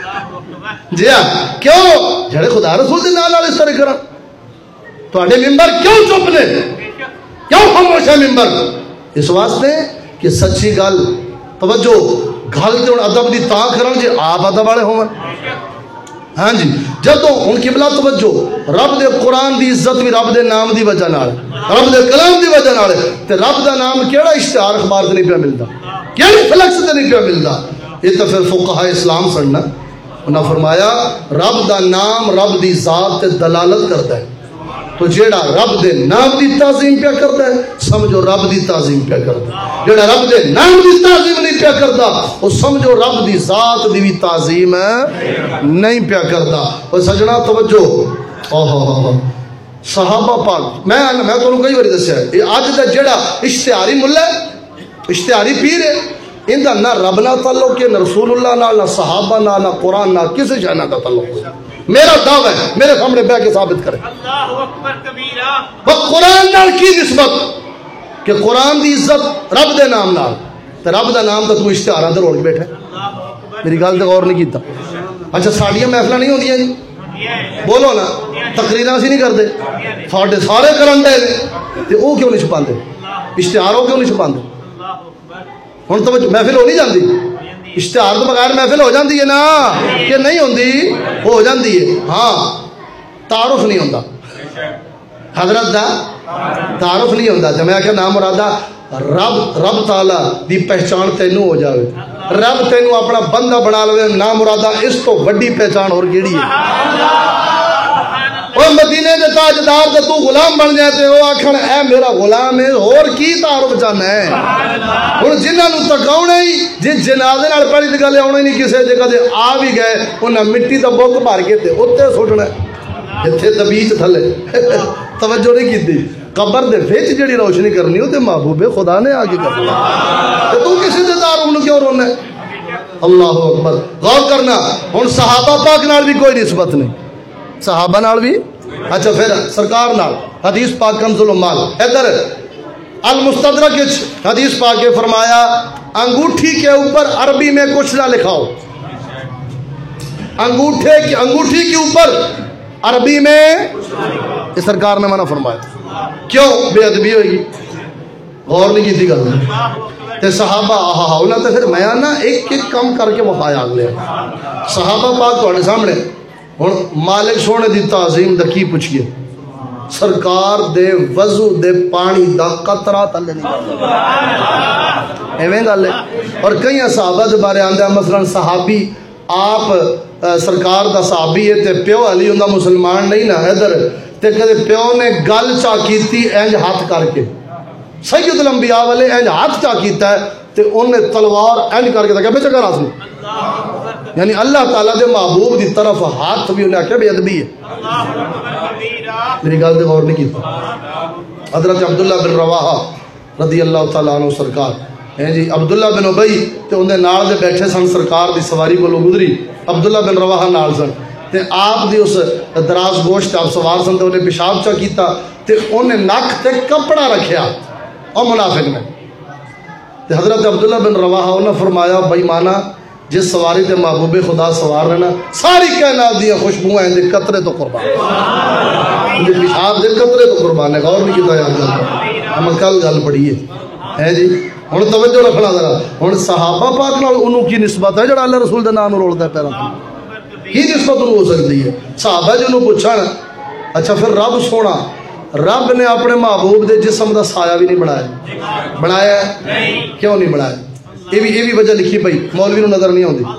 جی ہاں کیوں جڑے خدا رسول دے نال نال اس طرح کرن تواڈے ممبر کیوں چپ نے کیوں خاموش ہے ممبر اس واسطے کہ سچی گل توجہ گل تے ادب دی تاں کرن جے آپ ادب والے ہون ہاں جی جدو ان کی بلا توجہ رب دے قرآن دی عزت بھی رب دے نام دی وجہ نال رب دے کلام دی وجہ نال تے رب دا نام کیڑا اشتہار اخبار تے نہیں پیا ملدا کیڑی فلیکس تے نہیں پیا ملدا یہ تو پھر فقہاء اسلام سننا انہاں فرمایا رب دا نام رب دی ذات تے دلالت کرتا ہے تو جیڑا رب دے نام دی تعظیم پیا کرتا ہے سمجھو رب دی تعظیم پیا کرتا ہے جیڑا رب دے نام دی تعظیم نہیں پیا کرتا وہ سمجھو رب دی ذات دی بھی تعظیم نہیں پیا کرتا اور سجنا توجہ اوہ صحابہ پاک میں میں تو کئی باری دسیا ہے یہ اج دا جیڑا اشتہاری ملا ہے اشتہاری پیر ہے ان دا نہ رب نہ تعلق ہے نہ رسول اللہ نہ نہ صحابہ نہ نہ قرآن نہ کسی شے نہ تعلق ہے میرا دعویٰ ہے میرے سامنے بیٹھ کے ثابت کرے اللہ اکبر کبیرہ وہ قرآن نال کی نسبت کہ قرآن دی عزت رب دے نام نال تے رب دا نام تے تو اشتہاراں تے روڑ کے بیٹھے میری گل تے غور نہیں کیتا اچھا ساڈیاں محفلاں نہیں ہوندیاں جی بولو نا تقریراں اسی نہیں کردے ساڈے سارے کرن دے تے او کیوں نہیں چھپاندے اشتہار او کیوں نہیں چھپاندے ہن تو محفل ہو نہیں جاندی اشتہار تو بغیر محفل ہو جاندی ہے نا کہ نہیں ہوندی ہو جاندی ہے ہاں تعارف نہیں ہوندا حضرت دا تعارف نہیں ہوندا تے میں کہ نام مرادہ رب رب تعالی دی پہچان تینوں ہو جاوے، رب تینوں اپنا بندہ بنا لے، نا مرادہ اس تو بڑی پہچان اور کیڑی ہے؟ اور مدینے دے تاجدار تے تو غلام بن جائے تے وہ آکھن اے میرا غلام ہے، اور کی تعارف چاہنا ہے؟ ہن جنہاں نوں تکاونا ہی جن جنازے نال پڑھی تے گل آونا ہی نہیں، کسے جگہ تے آ بھی گئے انہاں مٹی دا بک بھر کے تے اوتے سٹنا ہے، ایتھے تے بیچ تھلے توجہ نہیں کیتی۔ قبر دے وچ جڑی روشنی کرنی او تے محبوب خدا نے آگے کرنی تے تو کسے دے تعارف نوں کیوں رونا ہے؟ اللہ اکبر، غور کرنا۔ ہن صحابہ پاک نال بھی کوئی نسبت نہیں، صحابہ نال بھی، اچھا پھر سرکار نال حدیث پاک کنز العمال، ادھر المستدرک حدیث پاک کے فرمایا انگوٹھی کے اوپر عربی میں کچھ نہ لکھاؤ، انگوٹھے کی انگوٹھی کے اوپر عربی میں، یہ سرکار نے منع فرمایا، کیوں؟ بے ادبی ہوئے گی، غور نہیں کی تھی گل تے صحابہ آہا انہاں تے پھر میں نا ایک ایک کم کر کے وفایا اگلے صحابہ پاک تواڈے سامنے ہن مالک سونے دی تعظیم دا کی پوچھئے، سرکار دے وضو دے پانی دا قطرہ تلے نہیں، ایویں گل ہے۔ اور کئی صحابہ دے بارے آندا مثلا صحابی آپ سرکار دا صحابی ہے تے پیو علی ہوندا مسلمان نہیں نا، ادھر تے کدے پیو نے گل چا کیتی انج ہاتھ کر کے، سید الانبیاء والے انج ہاتھ چا کیتا ہے تے انہیں تلوار انج کر کے کہ چکا راس میں، یعنی اللہ تعالیٰ دے محبوب دی طرف ہاتھ بھی انہیں آکھیا بے ادبی ہے۔ میری گل دے غور نہیں کیتا۔ حضرت عبداللہ بن رواحہ رضی اللہ تعالیٰ عنہ سرکار ہیں جی، عبداللہ بن ابی تے اندے نال دے بیٹھے سن، سرکار دی سواری کو گزری، عبداللہ بن رواحہ نال سن تے آپ دی اس دراز گوشت آپ سوار سن تے انہیں پیشاب چا کیتا تے انہیں نک تے کپڑا رکھیا اور منافق نے تے حضرت عبداللہ بن رواحہ انہیں فرمایا بھائی مانا جس سواری تے محبوب خدا سوار رہنا ساری کائنات دیا خوشبو ہیں دے قطرے تو قربان، دے پیشاب دے قطرے تو قربان ہے۔ غور نہیں کیتا یاد کرتا، ہم کل گل پڑھی ہے جی۔ ہن توجہ رکھنا ذرا، ہن صحابہ پاک نال انہوں کی نسبت ہے جڑا اللہ رسول دے نام رولدا ہے پیروں تے، کی نسبت انہوں ہو سکتی ہے؟ صحابہ جی انہوں پوچھن اچھا پھر رب سونا رب نے اپنے محبوب دے جسم دا سایہ بھی نہیں بنایا، بنایا ہے کیوں نہیں بنایا؟ یہ بھی یہ بھی وجہ لکھی پئی، مولوی نو نظر نہیں آتی،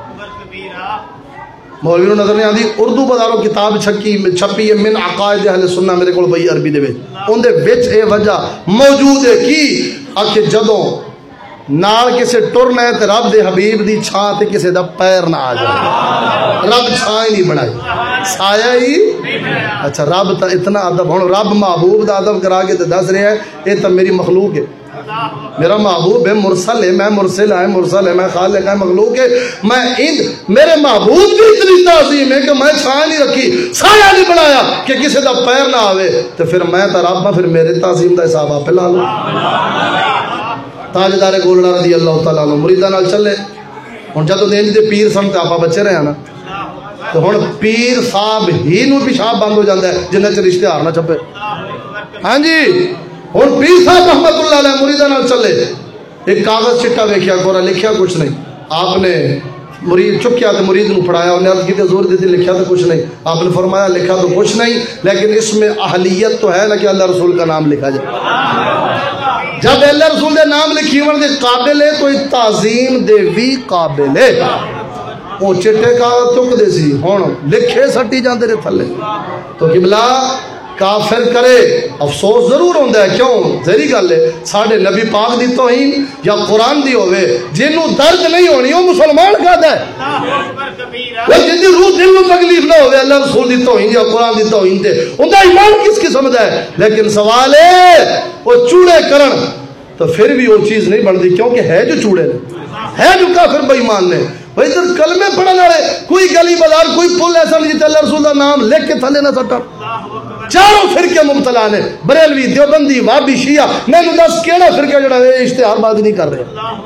مولوی نو نظر نہیں آتی۔ اردو بازاروں کتاب چھکی چھپی ہے من عقائد اہل سنہ، میرے کو بھائی عربی دے وچ اون دے وچ اے وجہ موجود ہے کی آکھے جدوں نال کسے ٹرنا ہے تے رب دے حبیب دی چھاں تے کسے دا پیر نہ آ جائے، رب چھاں ہی نہیں بنائی، سایہ ہی۔ اچھا رب تا اتنا ادب، ہن رب محبوب دا ادب کرا کے تے دس رہا ہے اے تا میری مخلوق ہے، میرا محبوب ہے، مرسل ہے، میں مرسل ہے، مرسل ہے، میں خالق ہے، مخلوق ہے، میں ان میرے محبوب کی اتنی تعظیم ہے کہ میں چھاں نہیں رکھی، سایہ نہیں بنایا کہ کسی دا پیر نہ آوے، تو پھر میں تا رب ہاں، پھر میرے تعظیم دا حساب آپ پہ لا لو۔ تاجدار گولڑا رضی اللہ تعالیٰ عنہ مریداں نال چلے، ہن جدوں دین دے پیر سن تے آپا بچے رہے نا، تو ہن پیر صاحب ہی نو پیشاب بند ہو جاندا ہے جنہیں چ اشتہار نہ چھپے، ہاں جی۔ ہن پیر صاحب رحمت اللہ علیہ مریداں نال چلے، ایک کاغذ چٹا ویکھیا کورا لکھیا کچھ نہیں، آپ نے مرید چکیا تو مرید نو پڑھایا، انہیں عرض کی تے زور دیتی لکھیا تو کچھ نہیں، آپ نے فرمایا لکھا تو کچھ نہیں لیکن اس میں اہلیت تو ہے نا کہ اللہ رسول کا نام لکھا جائے، جب اللہ رسول دے نام لکھی ون دے قابل ہے تو تعظیم دے بھی قابل ہے۔ وہ چٹے کاغذ چک دے سی ہن لکھے سٹی جاندے نے تھلے، تو قبلہ کافر کرے افسوس ضرور ہوتا ہے، کیوں؟ ظاہری گل ہے ساڈے نبی پاک دی توہین یا قرآن دی ہوئے جنوں درد نہیں ہونی وہ مسلمان کہتا ہے، وہ جن دی روح دل نو تکلیف نہ ہوئے اللہ رسول دی توہین یا قرآن دی توہین تے ان دا ایمان کس قسم دا ہے؟ لیکن سوال ہے وہ چوڑے کرن تو پھر بھی وہ چیز نہیں بنتی، کیونکہ ہے جو چوڑے نے، ہے جو کافر بے ایمان نے۔ بھائی ادھر کلمے پڑھنے والے کوئی گلی بازار کوئی پل ایسا نہیں جیتے اللہ رسول کا نام لکھ کے تھلے نہ سٹا، چاروں فرقے مبتلا نے، بریلوی دیوبندی وہابی شیعہ، میں نے دس کیڑا فرقہ جڑا ہے اشتہار بازی نہیں کر رہے،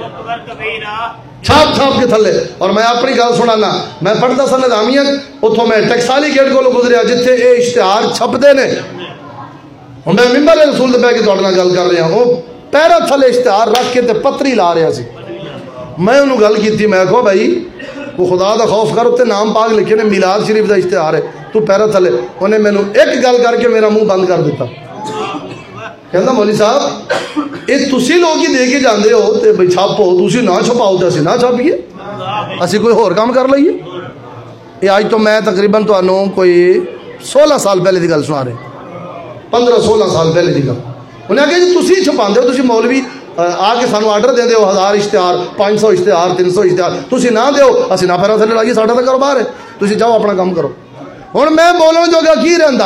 چھاپ چھاپ کے تھلے۔ اور میں اپنی گل سنانا، میں پڑھتا سا نظامیہ اتوں میں ٹیکسالی گیٹ کو گزریا جتھے یہ اشتہار چھپتے نے، ہوں میں ممبر رسول دے بہ کے تہاڈے نال گل کر رہا، وہ پیرا تھلے اشتہار رکھ کے تے پتری لا رہا سی، میں انہوں گل کی تھی، میں کہو بھائی وہ خدا دا خوف کر اتنے نام پاک لکھے نے میلاد شریف دا اشتہار ہے تو پیرا تھلے، انہیں میں ایک گل کر کے میرا منہ بند کر دیتا، کہنا مولوی صاحب یہ تسی لوگ ہی دے کے جاندے ہو تے بھئی چھاپو تسی نہ چھپاؤ تے اسی نہ چھاپیے اسی کوئی ہور کام کر لئیے. یہ آج تو میں تقریباً تو انہوں کوئی سولہ سال پہلے دی گل سنا رہے پندرہ سولہ سال پہلے دی گل. انہیں کہا جی تسی چھپاندے ہو تسی مولوی آ کے سانو آرڈر دے ہو ہزار اشتہار پانچ سو اشتہار تین سو اشتہار تسی نہ دیو اسی نہ پیروں تھلے لائیے ساڈا تو کاروبار ہے تسی جاؤ اپنا کام کرو. ہن میں بولن جوگا کی رہندا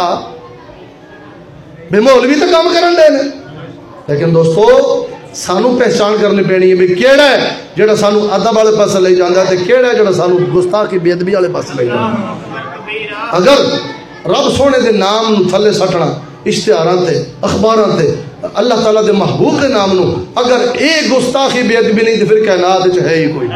بے مولوی تو کام کرن دے نے لیکن دوستو سانو پہچان کرنی پینی ہے بھی کیڑا ہے جڑا سانو ادب والے پاس لے جاندا تے کیڑا ہے جڑا سانو گستاخی بے ادبی والے پاس لے جاندا. اگر رب سونے دے نام نو تھلے سٹنا اشتہاراں تے اخباراں تے اللہ تعالیٰ دے محبوب دے نام نو اگر اے گستاخی بے ادبی نہیں تے پھر کائنات وچ ہے ہی کوئی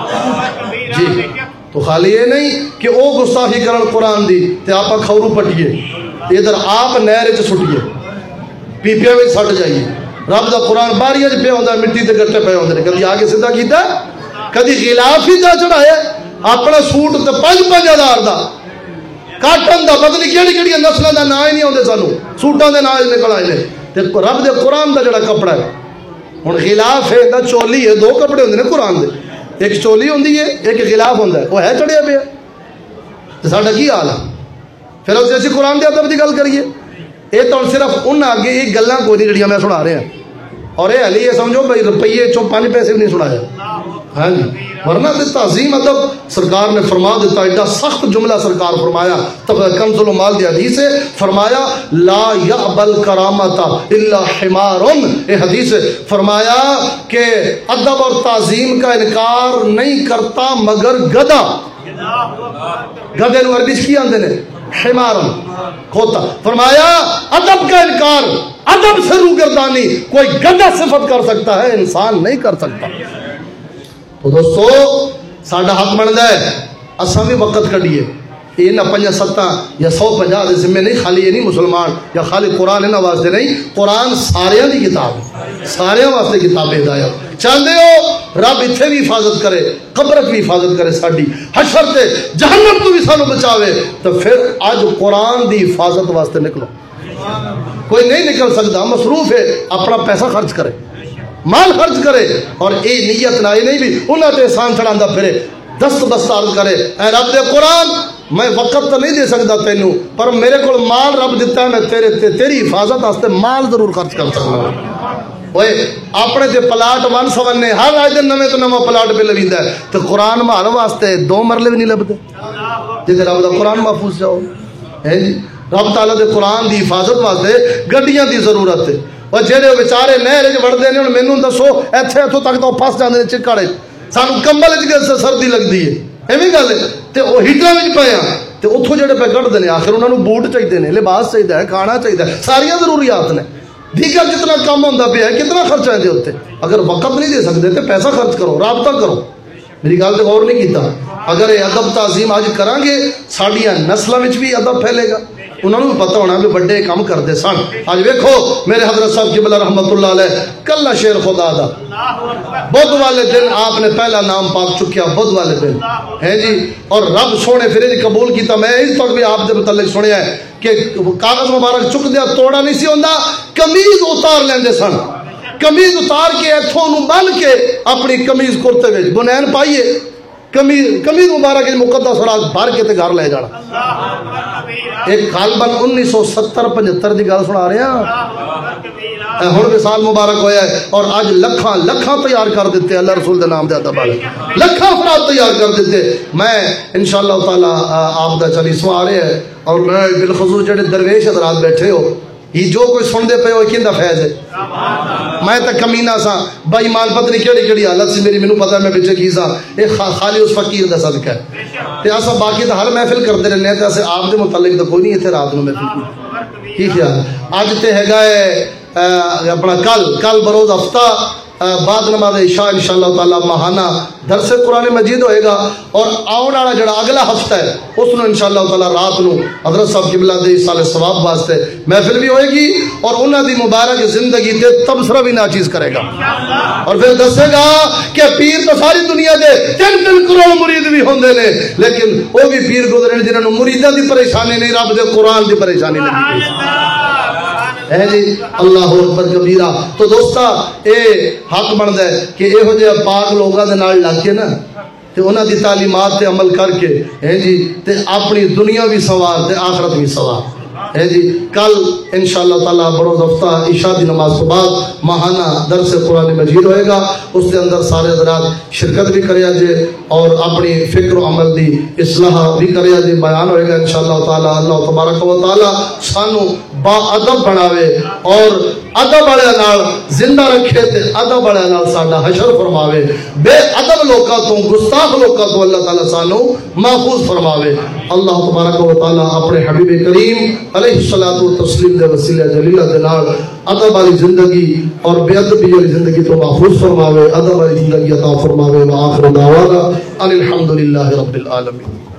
جی. تو خالی یہ نہیں کہ او گستاخی کرن قرآن دی تے آپا کھورو پٹیے ادھر آپ نہر وچ سٹیے پیپیاں وچ سٹ جائیے. رب دا قرآن باریاں وچ پیا ہوندا مٹی تے گٹے پے ہوندے نے کدی آگے سیدھا کیتا کدی غلاف ہی دا چڑھایا اپنا سوٹ تے پانچ پانچ ہزار دا کاٹن دا پتہ نہیں کیڑی کیڑی نسلاں دا نام ہی نہیں آندے سانو سوٹاں دے نام نکل آئے نے تے رب دے قرآن دا جڑا کپڑا ہے ہن غلاف ہے دا چولی ہے دو کپڑے ہوندے نے قرآن دے ایک چولی ہوندی ہے ایک غلاف ہوندا ہے وہ ہے چڑھیا پیا تے ساڈا کی حال ہے پھر اس اسی قرآن دے ادب دی گل کریے. یہ تو صرف ان آگے یہ گلاں کوئی نہیں جڑیاں میں سنا رہا اور یہ ہلی یہ سمجھو بھائی روپیے چو پانچ پیسے بھی نہیں سنایا ہاں جی ورنہ تے تعظیم ادب سرکار نے فرما دیتا ایڈا سخت جملہ سرکار فرمایا تب کنز المال دی حدیث ہے فرمایا لا یعبل کرامتا الا حمار یہ حدیث ہے فرمایا کہ ادب اور تعظیم کا انکار نہیں کرتا مگر گدھا. گدھے نو عربی کی آندے نے حمارن کھوتا. فرمایا ادب کا انکار ادب سے روگردانی کوئی گدھا صفت کر سکتا ہے انسان نہیں کر سکتا. تو دوستو ساڈا حق بنتا ہے اساں بھی وقت کڈیے یہ نہ پنجا ستاں یا سو پنجا دے ذمے نہیں خالی یہ نہیں مسلمان یا خالی قرآن انہاں واسطے نہیں قرآن سارے دی کتاب سارے واسطے کتاب ہدایت چاہتے ہو رب اتنے بھی حفاظت کرے قبرت بھی حفاظت کرے ساڈی حشر تے جہنم تو بھی سانو بچاوے تو پھر اج قرآن دی حفاظت واسطے نکلو. کوئی نہیں نکل سکتا مصروف ہے اپنا پیسہ خرچ کرے مال خرچ کرے اور اے نیت نہ نہیں بھی انہاں تے احسان چڑھاندا پھرے دست بستار کرے اے رب دے قرآن میں وقت تو نہیں دے سکتا تینوں پر میرے کو مال رب دیتا ہے میں تیرے تے تیری حفاظت واسطے مال ضرور خرچ کر سکتا. اوئے اپنے تے پلاٹ ون سونے ہر آج دن نویں تو نواں پلاٹ پہ لویندا ہے تو قرآن مال واسطے دو مرلے بھی نہیں لبدے جے رب دا قرآن محفوظ جاؤ ہے جی. رب تعالیٰ دے قرآن دی حفاظت واسطے گڈیاں دی ضرورت ہے اور جہے بیچارے نہر وچ وڑدے نے ہن مینوں دسو ایتھے اتھوں تک تو پھس جاندے نے چکڑ سانو کمبل وچ سردی لگدی ہے ایویں گل ہے تے او ہیٹراں وچ پئے آ تے اتھوں جڑے پہ کڈدے نے آخر انہاں نوں بوٹ چاہیے نے لباس چاہیے کھانا چاہیے ساریاں ضروریات نے دیگر جتنا کام ہوندا پیا ہے کتنا خرچہ ہے دے اوتے اگر وقت نہیں دے سکتے تے پیسہ خرچ کرو رابطہ کرو. میری گل تے غور نہیں کیتا اگر یہ ادب تعظیم اج کران گے ساڈیاں نسلاں وچ بھی ادب پھیلے گا انہوں نے بھی پتہ ہونا کہ بڑے کام کرتے سن. آج ویکھو میرے حضرت صاحب قبلہ رحمت اللہ علیہ کلا شیر خدا دا بدھ والے دن آپ نے پہلا نام پاک چکیا بدھ والے دن ہے جی اور رب سونے پھر قبول کیتا. میں اس وقت بھی آپ دے متعلق سنیا ہے کہ کاغذ مبارک چک دیا توڑا نہیں سی ہوندا کمیز اتار لیندے سن کمیز اتار کے ایتھوں نوں بن کے اپنی کمیز کرتے وچ بنین پائیے کمیز کمیز مبارک مقدس راز بھر کے تے گھر لے جانا. ایک غالباً انیس سو ستر پچہتر کی گل سنا رہے ہیں ہوں وصال مبارک ہویا ہے اور اج لکھاں لکھاں تیار کر دیتے اللہ رسول دے نام دے ادب والے لکھاں افراد تیار کر دیتے. میں انشاءاللہ تعالی آپ دا چالیسواں آ رہے ہیں اور بالخصوص جڑے درویش حضرات بیٹھے ہو یہ جو کوئی سن دے پے ہو کیندا فیض ہے. میں تے کمینہ سا بائی مال پتہ نہیں کیڑی کیڑی حالت سی میری مینوں پتہ ہے میں پیچھے کی سا اے خالی اس فقیر دا صدقہ ہے تے اسا باقی تے ہر محفل کرتے رہنے تے اسے آپ دے متعلق تو کوئی نہیں ایتھے رات نو محفل کی خیال اج تے ہیگا ہے اپنا کل کل بروز ہفتہ بعد نماز عشاء انشاءاللہ تعالی ماہانہ درس قرآن مجید ہوئے گا اور آن والا جڑا اگلا ہفتہ ہے اس نو انشاءاللہ تعالی رات نو حضرت صاحب قبلہ دے سال ثواب واسطے محفل بھی ہوئے گی اور انہاں دی مبارک زندگی تے تبصرہ بھی ناچیز کرے گا اور پھر دسے گا کہ پیر تو ساری دنیا دے تین تین کروڑ مرید بھی ہوندے نے لیکن وہ بھی پیر گزرے جنہاں نو مریداں دی پریشانی نہیں رب دے قرآن دی پریشانی لگی. ہے جی اللہ اکبر کبیرہ. تو دوستا اے حق بندا ہے کہ یہو جہے پاک لوگاں دے نال لگ کے نا تے انہاں دی تعلیمات تے عمل کر کے ہے جی تے اپنی دنیا بھی سوار تے آخرت بھی سوار ہے جی. کل انشاءاللہ تعالی بروز ہفتہ عشاء دی نماز کے بعد ماہانہ درس قرآن مجید ہوئے گا. اس کے اندر سارے حضرات شرکت بھی کریا جے اور اپنی فکر و عمل دی اصلاح بھی کریا جے. بیان ہوئے گا انشاءاللہ تعالی. اللہ تبارک و تعالی سانو با ادب بناوے اور ادب والے نال زندہ رکھے تے ادب والے نال ساڈا حشر فرماوے. بے ادب لوکاں تو گستاخ لوکاں تو اللہ تعالی سانو محفوظ فرماوے. اللہ تبارک و تعالی اپنے حبیب کریم علیہ الصلوۃ والتسلیم دے وسیلہ جلیلہ دے نال ادب والی زندگی اور بے ادبی والی زندگی تو محفوظ فرماوے. ادب والی زندگی عطا فرماوے. وآخر دعوانا ان الحمد للہ رب العالمین.